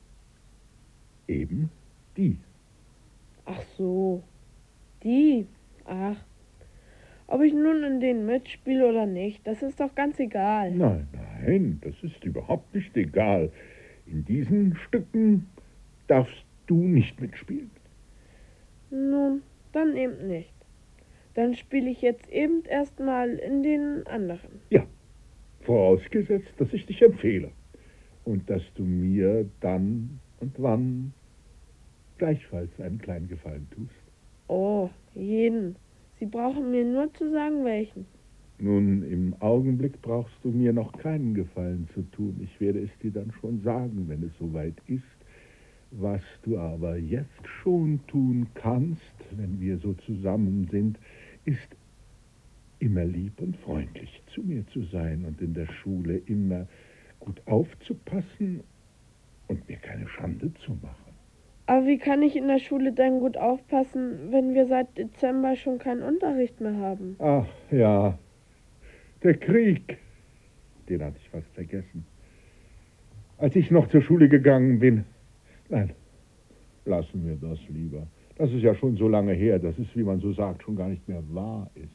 Eben die. Ach so, die. Ach, ob ich nun in denen mitspiele oder nicht, das ist doch ganz egal. Nein, nein, das ist überhaupt nicht egal. In diesen Stücken darfst du nicht mitspielen. Nun, dann eben nicht. Dann spiele ich jetzt eben erstmal in den anderen. Ja, vorausgesetzt, dass ich dich empfehle. Und dass du mir dann und wann gleichfalls einen kleinen Gefallen tust. Oh, jeden. Sie brauchen mir nur zu sagen, welchen. Nun, im Augenblick brauchst du mir noch keinen Gefallen zu tun. Ich werde es dir dann schon sagen, wenn es soweit ist. Was du aber jetzt schon tun kannst, wenn wir so zusammen sind, ist immer lieb und freundlich zu mir zu sein und in der Schule immer gut aufzupassen und mir keine Schande zu machen. Aber wie kann ich in der Schule denn gut aufpassen, wenn wir seit Dezember schon keinen Unterricht mehr haben? Ach ja, der Krieg, den hatte ich fast vergessen. Als ich noch zur Schule gegangen bin, nein, lassen wir das lieber. Das ist ja schon so lange her, dass es, wie man so sagt, schon gar nicht mehr wahr ist.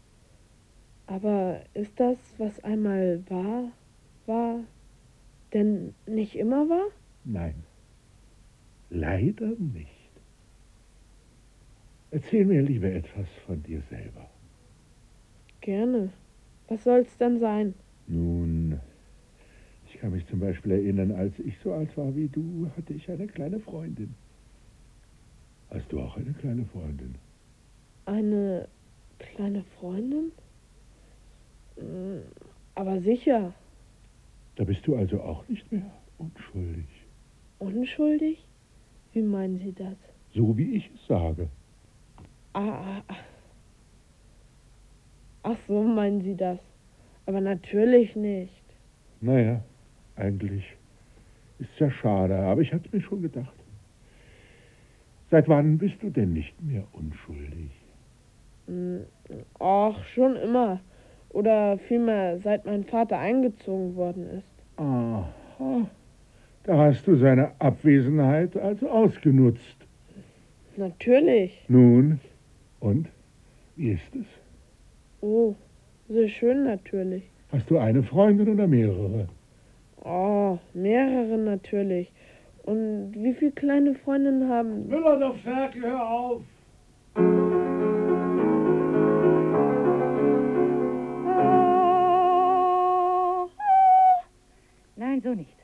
Aber ist das, was einmal war, denn nicht immer wahr? Nein, leider nicht. Erzähl mir lieber etwas von dir selber. Gerne. Was soll's denn sein? Nun, ich kann mich zum Beispiel erinnern, als ich so alt war wie du, hatte ich eine kleine Freundin. Hast du auch eine kleine Freundin? Eine kleine Freundin? Aber sicher. Da bist du also auch nicht mehr unschuldig. Unschuldig? Wie meinen Sie das? So wie ich es sage. Ach so meinen Sie das. Aber natürlich nicht. Naja, eigentlich ist es ja schade, aber ich hatte mir schon gedacht. Seit wann bist du denn nicht mehr unschuldig? Ach, schon immer. Oder vielmehr, seit mein Vater eingezogen worden ist. Aha, da hast du seine Abwesenheit also ausgenutzt. Natürlich. Nun, und? Wie ist es? Oh, sehr schön natürlich. Hast du eine Freundin oder mehrere? Oh, mehrere natürlich. Und wie viele kleine Freundinnen haben... Müller, der Ferkel, hör auf! Nein, so nicht.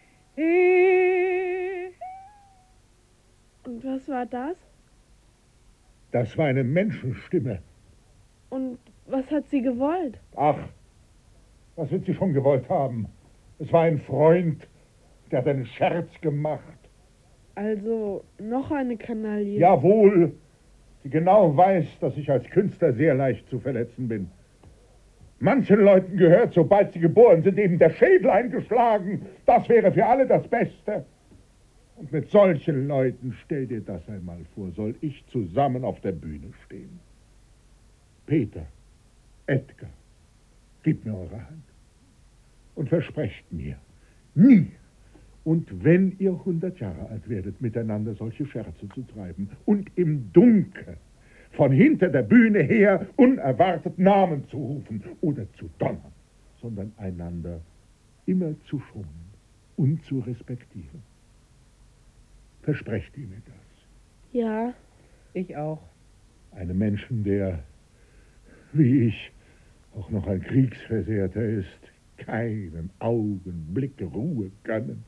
Und was war das? Das war eine Menschenstimme. Und was hat sie gewollt? Ach, was wird sie schon gewollt haben? Es war ein Freund, der hat einen Scherz gemacht. Also noch eine Kanaille. Jawohl, die genau weiß, dass ich als Künstler sehr leicht zu verletzen bin. Manchen Leuten gehört, sobald sie geboren sind, eben der Schädel eingeschlagen. Das wäre für alle das Beste. Und mit solchen Leuten, stell dir das einmal vor, soll ich zusammen auf der Bühne stehen. Peter, Edgar, gebt mir eure Hand und versprecht mir, nie Und wenn ihr 100 Jahre alt werdet, miteinander solche Scherze zu treiben und im Dunkeln von hinter der Bühne her unerwartet Namen zu rufen oder zu donnern, sondern einander immer zu schonen und zu respektieren. Versprecht ihr mir das? Ja. Ich auch. Einem Menschen, der, wie ich, auch noch ein Kriegsversehrter ist, keinen Augenblick Ruhe gönnen.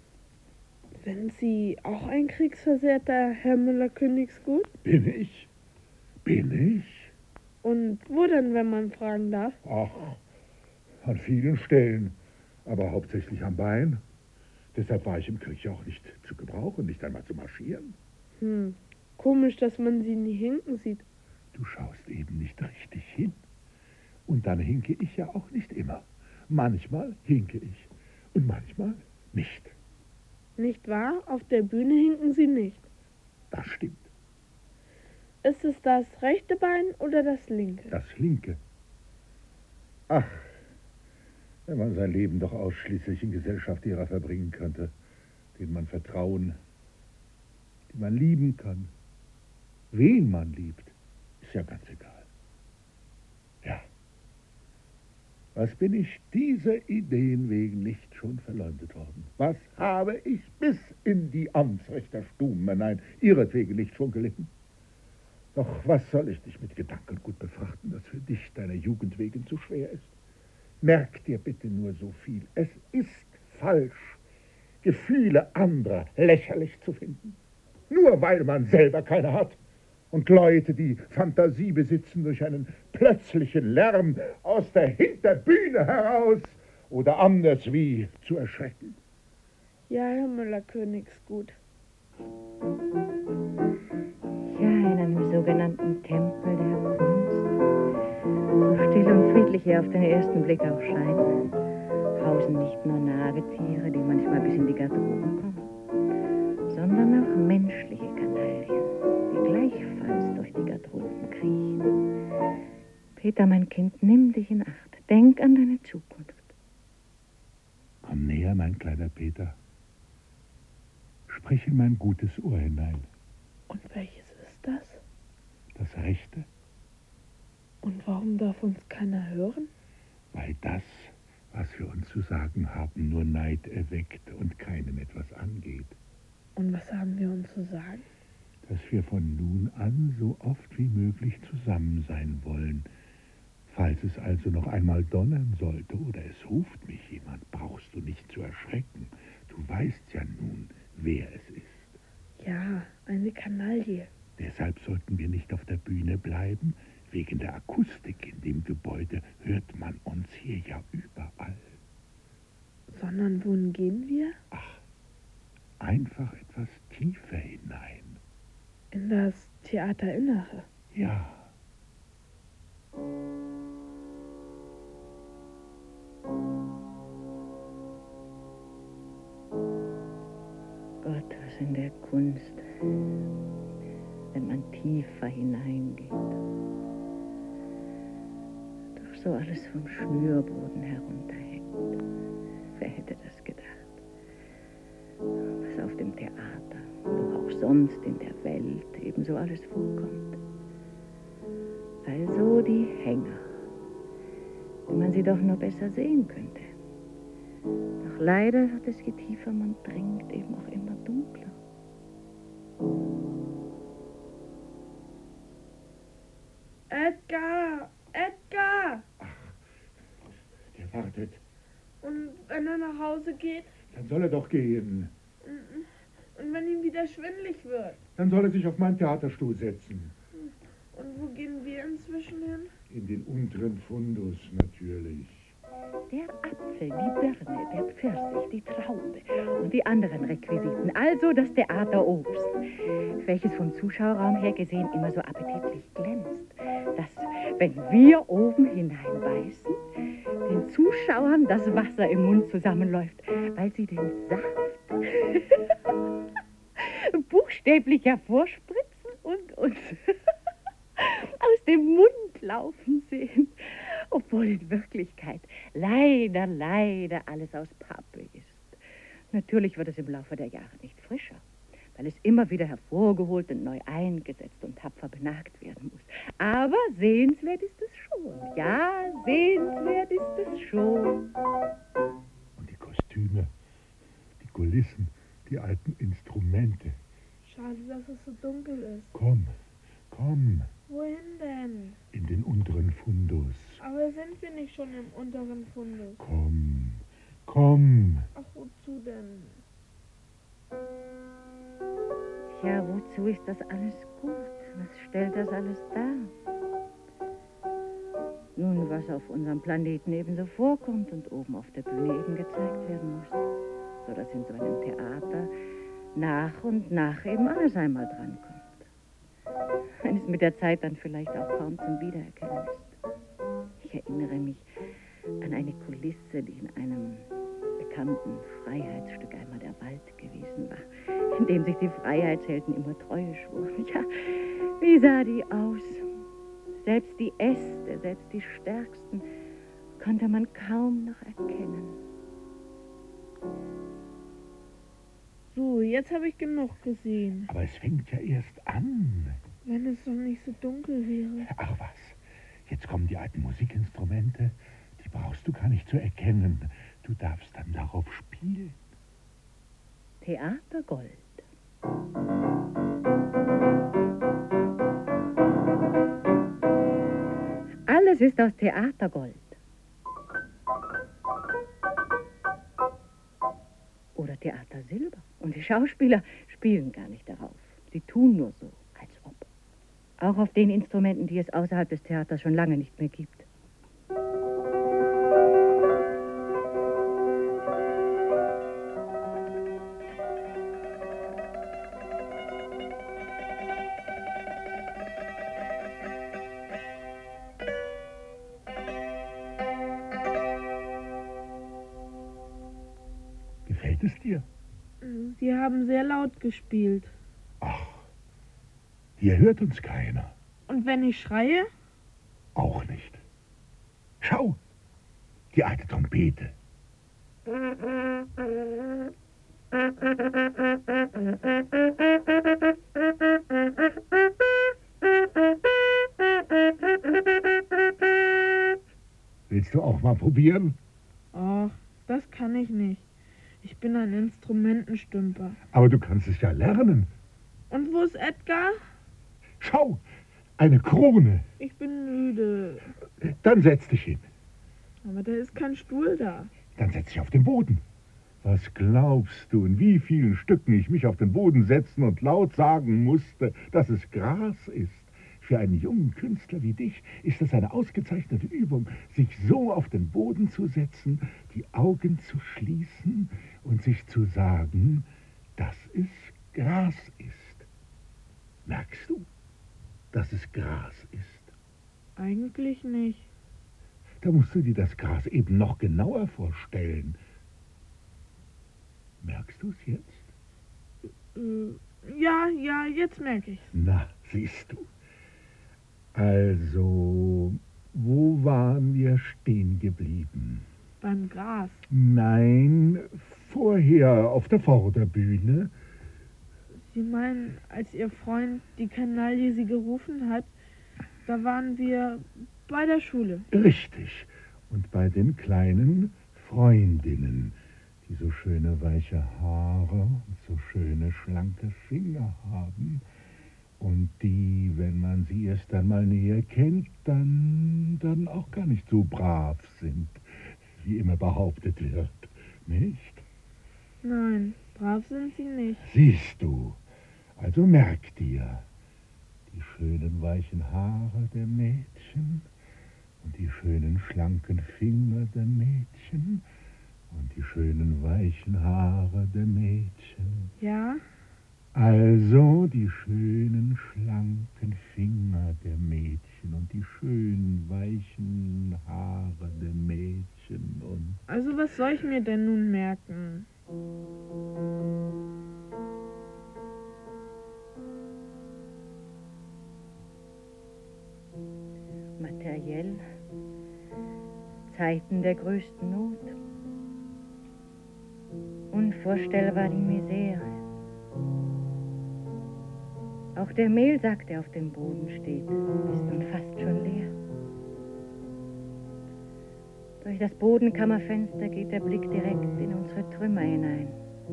Sind Sie auch ein Kriegsversehrter, Herr Müller-Königsgut? Bin ich? Bin ich? Und wo denn, wenn man fragen darf? Ach, an vielen Stellen, aber hauptsächlich am Bein. Deshalb war ich im Krieg ja auch nicht zu gebrauchen, nicht einmal zu marschieren. Komisch, dass man Sie nie hinken sieht. Du schaust eben nicht richtig hin. Und dann hinke ich ja auch nicht immer. Manchmal hinke ich und manchmal nicht. Nicht wahr? Auf der Bühne hinken Sie nicht. Das stimmt. Ist es das rechte Bein oder das linke? Das linke. Ach, wenn man sein Leben doch ausschließlich in Gesellschaft derer verbringen könnte, denen man vertrauen, die man lieben kann. Wen man liebt, ist ja ganz egal. Ja. Was bin ich dieser Ideen wegen nicht schon verleumdet worden? Was habe ich bis in die Amtsrichterstuben hinein ihretwegen nicht schon gelitten? Doch was soll ich dich mit Gedankengut befrachten, das für dich deiner Jugend wegen zu schwer ist? Merk dir bitte nur so viel. Es ist falsch, Gefühle anderer lächerlich zu finden. Nur weil man selber keine hat. Und Leute, die Fantasie besitzen, durch einen plötzlichen Lärm aus der Hinterbühne heraus oder anders wie zu erschrecken. Ja, Herr Müller-Königsgut. Ja, in einem sogenannten Tempel der Kunst, so still und friedlich er auf den ersten Blick auch scheint, hausen nicht nur Nagetiere, die manchmal bis in die Garderoben kommen, sondern auch menschliche Kanaillen, die gleichfalls durch die Garderoben kriechen. Peter, mein Kind, nimm dich in Acht. Denk an deine Zukunft. Komm näher, mein kleiner Peter. Sprich in mein gutes Ohr hinein. Und welches ist das? Das Rechte, Und warum darf uns keiner hören? weil das, was wir uns zu sagen haben, nur Neid erweckt und keinem etwas angeht. Und was haben wir uns zu sagen? Dass wir von nun an so oft wie möglich zusammen sein wollen. Falls es also noch einmal donnern sollte oder es ruft mich jemand, brauchst du nicht zu erschrecken. Du weißt ja nun, wer es ist. Ja, eine Kanaille. Deshalb sollten wir nicht auf der Bühne bleiben. Wegen der Akustik in dem Gebäude hört man uns hier ja überall. Sondern wohin gehen wir? Ach, einfach etwas tiefer hinein. In das Theaterinnere. Ja. Gott, was in der Kunst, wenn man tiefer hineingeht. Doch so alles vom Schnürboden herunterhängt. Wer hätte das gedacht? Was auf dem Theater, wo auch sonst in der Welt ebenso alles vorkommt. Also die Hänger, wie man sie doch nur besser sehen könnte. Doch leider wird es, je tiefer man dringt, eben auch immer dunkler. Edgar! Edgar! Der wartet. Und wenn er nach Hause geht? Dann soll er doch gehen. Und wenn ihm wieder schwindlig wird? Dann soll er sich auf meinen Theaterstuhl setzen. Und wo gehen wir inzwischen hin? In den unteren Fundus natürlich. Der Apfel, die Birne, der Pfirsich, die Traube und die anderen Requisiten, also das Theaterobst, welches vom Zuschauerraum her gesehen immer so appetitlich glänzt, dass, wenn wir oben hineinbeißen, den Zuschauern das Wasser im Mund zusammenläuft, weil sie den Saft buchstäblich hervorspritzen und uns aus dem Mund laufen sehen, obwohl in Wirklichkeit leider alles aus Pappe ist. Natürlich wird es im Laufe der Jahre nicht frischer, weil es immer wieder hervorgeholt und neu eingesetzt und tapfer benagt werden muss. Aber sehenswert ist es schon. Ja, sehenswert ist es schon. Und die Kostüme, die Kulissen, die alten Instrumente. Schade, dass es so dunkel ist. Komm, komm, Wohin denn? in den unteren Fundus. Aber sind wir nicht schon im unteren Fundus? Komm, komm. Ach, wozu denn? Ja, wozu ist das alles gut? Was stellt das alles dar? Nun, was auf unserem Planeten ebenso vorkommt und oben auf der Bühne eben gezeigt werden muss. So dass in so einem Theater nach und nach eben alles einmal drankommt. Wenn es mit der Zeit dann vielleicht auch kaum zum Wiedererkennen ist. Ich erinnere mich an eine Kulisse, die in einem bekannten Freiheitsstück einmal der Wald gewesen war, in dem sich die Freiheitshelden immer Treue schworen. Ja, wie sah die aus? Selbst die Äste, selbst die stärksten, konnte man kaum noch erkennen. So, jetzt habe ich genug gesehen. Aber es fängt ja erst an. Wenn es doch nicht so dunkel wäre. Ach was, jetzt kommen die alten Musikinstrumente. Die brauchst du gar nicht zu erkennen. Du darfst dann darauf spielen. Theatergold. Alles ist aus Theatergold. Oder Theatersilber. Und die Schauspieler spielen gar nicht darauf. Sie tun nur so, als ob. Auch auf den Instrumenten, die es außerhalb des Theaters schon lange nicht mehr gibt. Gefällt es dir? Sie haben sehr laut gespielt. Ach, hier hört uns keiner. Und wenn ich schreie? Auch nicht. Schau, die alte Trompete. Willst du auch mal probieren? Ach, das kann ich nicht. Ich bin ein Instrumentenstümper. Aber du kannst es ja lernen. Und wo ist Edgar? Schau, eine Krone. Ich bin müde. Dann setz dich hin. Aber da ist kein Stuhl da. Dann setz dich auf den Boden. Was glaubst du, in wie vielen Stücken ich mich auf den Boden setzen und laut sagen musste, dass es Gras ist? Für einen jungen Künstler wie dich ist das eine ausgezeichnete Übung, sich so auf den Boden zu setzen, die Augen zu schließen und sich zu sagen, dass es Gras ist. Merkst du, dass es Gras ist? Eigentlich nicht. Da musst du dir das Gras eben noch genauer vorstellen. Merkst du es jetzt? Ja, jetzt merke ich's. Na, siehst du. Also, wo waren wir stehen geblieben? Beim Gras. Nein, vorher auf der Vorderbühne. Sie meinen, als Ihr Freund, die Kanaille, Sie gerufen hat, da waren wir bei der Schule. Richtig. Und bei den kleinen Freundinnen, die so schöne weiche Haare und so schöne schlanke Finger haben. Und die, wenn man sie erst einmal näher kennt, dann auch gar nicht so brav sind, wie immer behauptet wird, nicht? Nein, brav sind sie nicht. Siehst du, also merk dir, die schönen weichen Haare der Mädchen und die schönen schlanken Finger der Mädchen und die schönen weichen Haare der Mädchen. Ja? Also die schönen, schlanken Finger der Mädchen und die schönen, weichen Haare der Mädchen und... Also was soll ich mir denn nun merken? Materiell Zeiten der größten Not. Unvorstellbar die Misere. Auch der Mehlsack, der auf dem Boden steht, ist nun fast schon leer. Durch das Bodenkammerfenster geht der Blick direkt in unsere Trümmer hinein.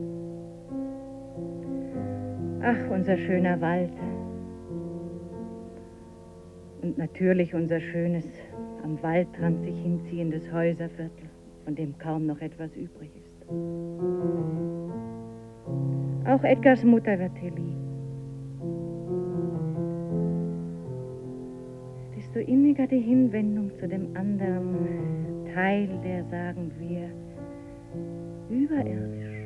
Ach, unser schöner Wald. Und natürlich unser schönes, am Waldrand sich hinziehendes Häuserviertel, von dem kaum noch etwas übrig ist. Auch Edgars Mutter wird hier liegen. Desto inniger die Hinwendung zu dem anderen Teil, der, sagen wir, überirdisch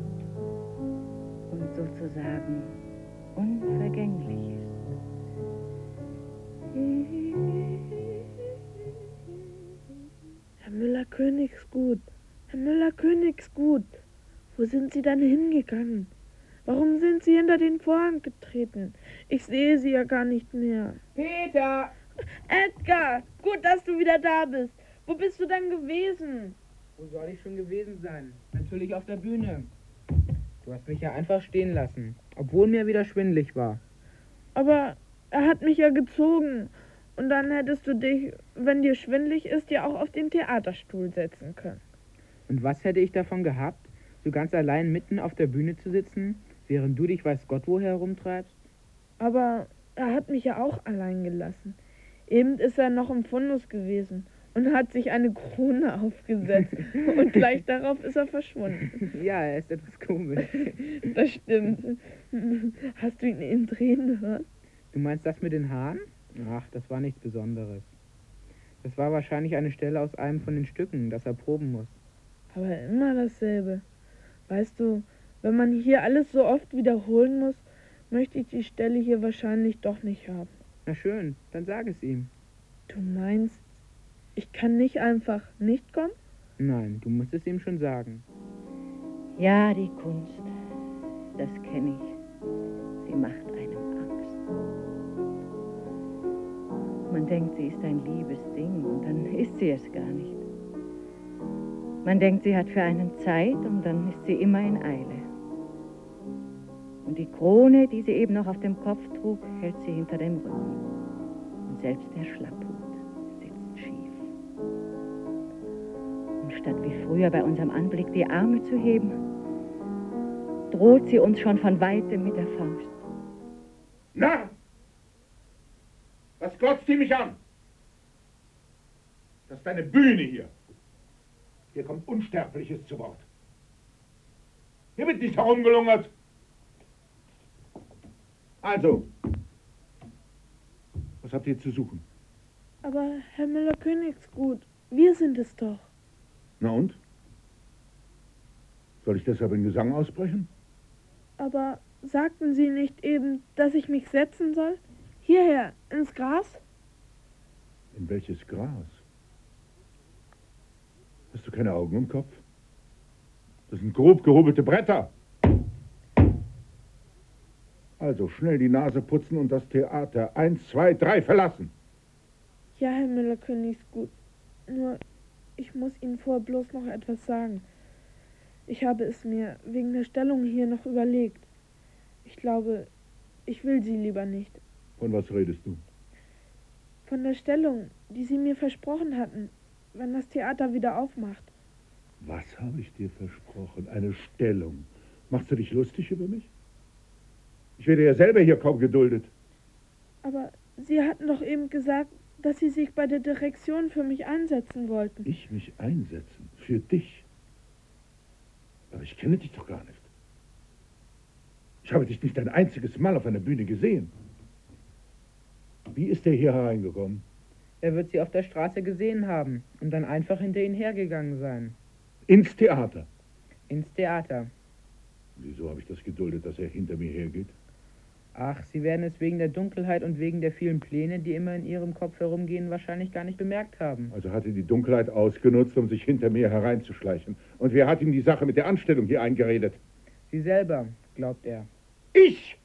und sozusagen unvergänglich ist. Herr Müller-Königsgut, Herr Müller-Königsgut, wo sind Sie dann hingegangen? Warum sind Sie hinter den Vorhang getreten? Ich sehe Sie ja gar nicht mehr. Peter! Edgar, gut, dass du wieder da bist. Wo bist du denn gewesen? Wo soll ich schon gewesen sein? Natürlich auf der Bühne. Du hast mich ja einfach stehen lassen, obwohl mir wieder schwindelig war. Aber er hat mich ja gezogen. Und dann hättest du dich, wenn dir schwindelig ist, ja auch auf den Theaterstuhl setzen können. Und was hätte ich davon gehabt, so ganz allein mitten auf der Bühne zu sitzen, während du dich weiß Gott woher herumtreibst? Aber er hat mich ja auch allein gelassen. Eben ist er noch im Fundus gewesen und hat sich eine Krone aufgesetzt. Und gleich darauf ist er verschwunden. Ja, er ist etwas komisch. Das stimmt. Hast du ihn eben drehen gehört? Du meinst das mit den Haaren? Ach, das war nichts Besonderes. Das war wahrscheinlich eine Stelle aus einem von den Stücken, das er proben muss. Aber immer dasselbe. Weißt du, wenn man hier alles so oft wiederholen muss, möchte ich die Stelle hier wahrscheinlich doch nicht haben. Na schön, dann sag es ihm. Du meinst, ich kann nicht einfach nicht kommen? Nein, du musst es ihm schon sagen. Ja, die Kunst, das kenne ich. Sie macht einem Angst. Man denkt, sie ist ein liebes Ding und dann ist sie es gar nicht. Man denkt, sie hat für einen Zeit und dann ist sie immer in Eile. Und die Krone, die sie eben noch auf dem Kopf trug, hält sie hinter dem Rücken. Und selbst der Schlapphut sitzt schief. Und statt wie früher bei unserem Anblick die Arme zu heben, droht sie uns schon von Weitem mit der Faust. Na! Was glotzt die mich an? Das ist deine Bühne hier. Hier kommt Unsterbliches zu Wort. Hier wird nicht herumgelungert. Also, was habt ihr zu suchen? Aber Herr Müller-Königsgut, wir sind es doch. Na und? Soll ich deshalb in Gesang ausbrechen? Aber sagten Sie nicht eben, dass ich mich setzen soll? Hierher, ins Gras? In welches Gras? Hast du keine Augen im Kopf? Das sind grob gehobelte Bretter. Also schnell die Nase putzen und das Theater 1, 2, 3 verlassen. Ja, Herr Müller-Königsgut. Nur, ich muss Ihnen vorher bloß noch etwas sagen. Ich habe es mir wegen der Stellung hier noch überlegt. Ich glaube, ich will sie lieber nicht. Von was redest du? Von der Stellung, die Sie mir versprochen hatten, wenn das Theater wieder aufmacht. Was habe ich dir versprochen? Eine Stellung. Machst du dich lustig über mich? Ich werde ja selber hier kaum geduldet. Aber Sie hatten doch eben gesagt, dass Sie sich bei der Direktion für mich einsetzen wollten. Ich mich einsetzen? Für dich? Aber ich kenne dich doch gar nicht. Ich habe dich nicht ein einziges Mal auf einer Bühne gesehen. Wie ist der hier hereingekommen? Er wird sie auf der Straße gesehen haben und dann einfach hinter ihnen hergegangen sein. Ins Theater. Ins Theater. Wieso habe ich das geduldet, dass er hinter mir hergeht? Ach, Sie werden es wegen der Dunkelheit und wegen der vielen Pläne, die immer in Ihrem Kopf herumgehen, wahrscheinlich gar nicht bemerkt haben. Also hat er die Dunkelheit ausgenutzt, um sich hinter mir hereinzuschleichen. Und wer hat ihm die Sache mit der Anstellung hier eingeredet? Sie selber, glaubt er. Ich!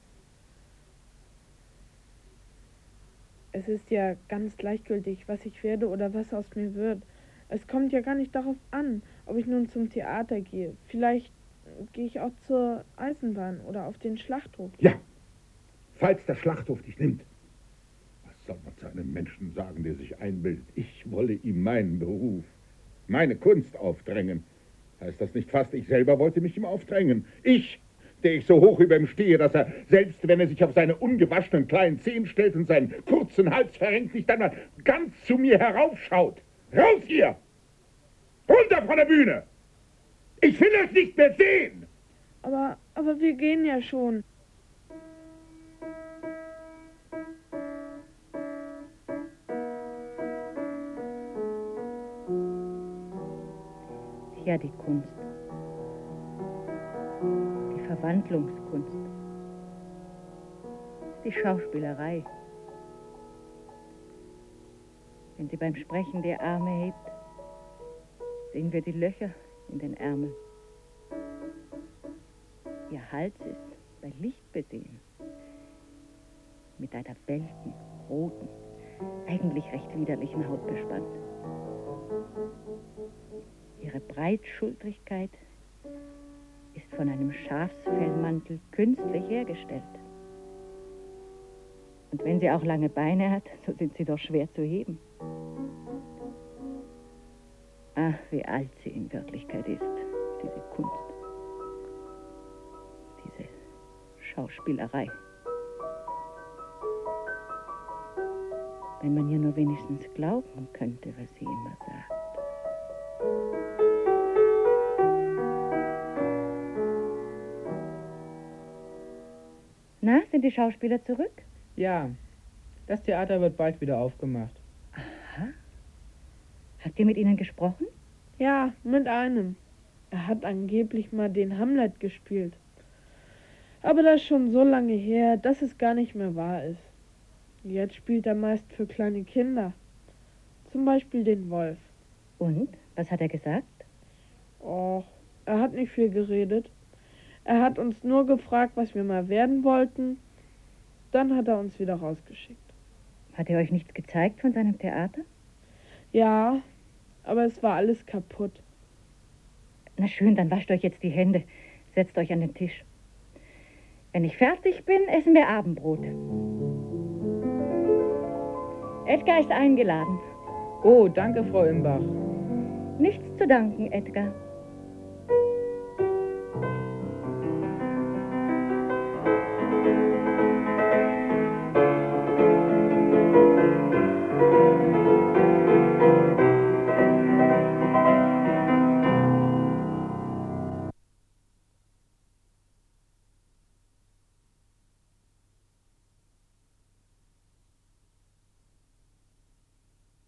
Es ist ja ganz gleichgültig, was ich werde oder was aus mir wird. Es kommt ja gar nicht darauf an, ob ich nun zum Theater gehe. Vielleicht gehe ich auch zur Eisenbahn oder auf den Schlachthof. Ja, falls der Schlachthof dich nimmt. Was soll man zu einem Menschen sagen, der sich einbildet, ich wolle ihm meinen Beruf, meine Kunst aufdrängen? Heißt das nicht fast, ich selber wollte mich ihm aufdrängen? Ich, der ich so hoch über ihm stehe, dass er, selbst wenn er sich auf seine ungewaschenen kleinen Zehen stellt und seinen kurzen Hals verrenkt, nicht einmal ganz zu mir heraufschaut. Raus hier! Runter von der Bühne! Ich will euch nicht mehr sehen! Aber wir gehen ja schon. Ja, die Kunst. Die Verwandlungskunst. Die Schauspielerei. Wenn sie beim Sprechen die Arme hebt, sehen wir die Löcher in den Ärmeln. Ihr Hals ist bei Licht besehen. Mit einer welken, roten, eigentlich recht widerlichen Haut bespannt. Ihre Breitschultrigkeit ist von einem Schafsfellmantel künstlich hergestellt. Und wenn sie auch lange Beine hat, so sind sie doch schwer zu heben. Ach, wie alt sie in Wirklichkeit ist, diese Kunst. Diese Schauspielerei. Wenn man ihr nur wenigstens glauben könnte, was sie immer sagt. Na, sind die Schauspieler zurück? Ja, das Theater wird bald wieder aufgemacht. Aha. Habt ihr mit ihnen gesprochen? Ja, mit einem. Er hat angeblich mal den Hamlet gespielt. Aber das ist schon so lange her, dass es gar nicht mehr wahr ist. Jetzt spielt er meist für kleine Kinder. Zum Beispiel den Wolf. Und? Was hat er gesagt? Och, er hat nicht viel geredet. Er hat uns nur gefragt, was wir mal werden wollten. Dann hat er uns wieder rausgeschickt. Hat er euch nichts gezeigt von seinem Theater? Ja, aber es war alles kaputt. Na schön, dann wascht euch jetzt die Hände. Setzt euch an den Tisch. Wenn ich fertig bin, essen wir Abendbrot. Edgar ist eingeladen. Oh, danke, Frau Imbach. Nichts zu danken, Edgar.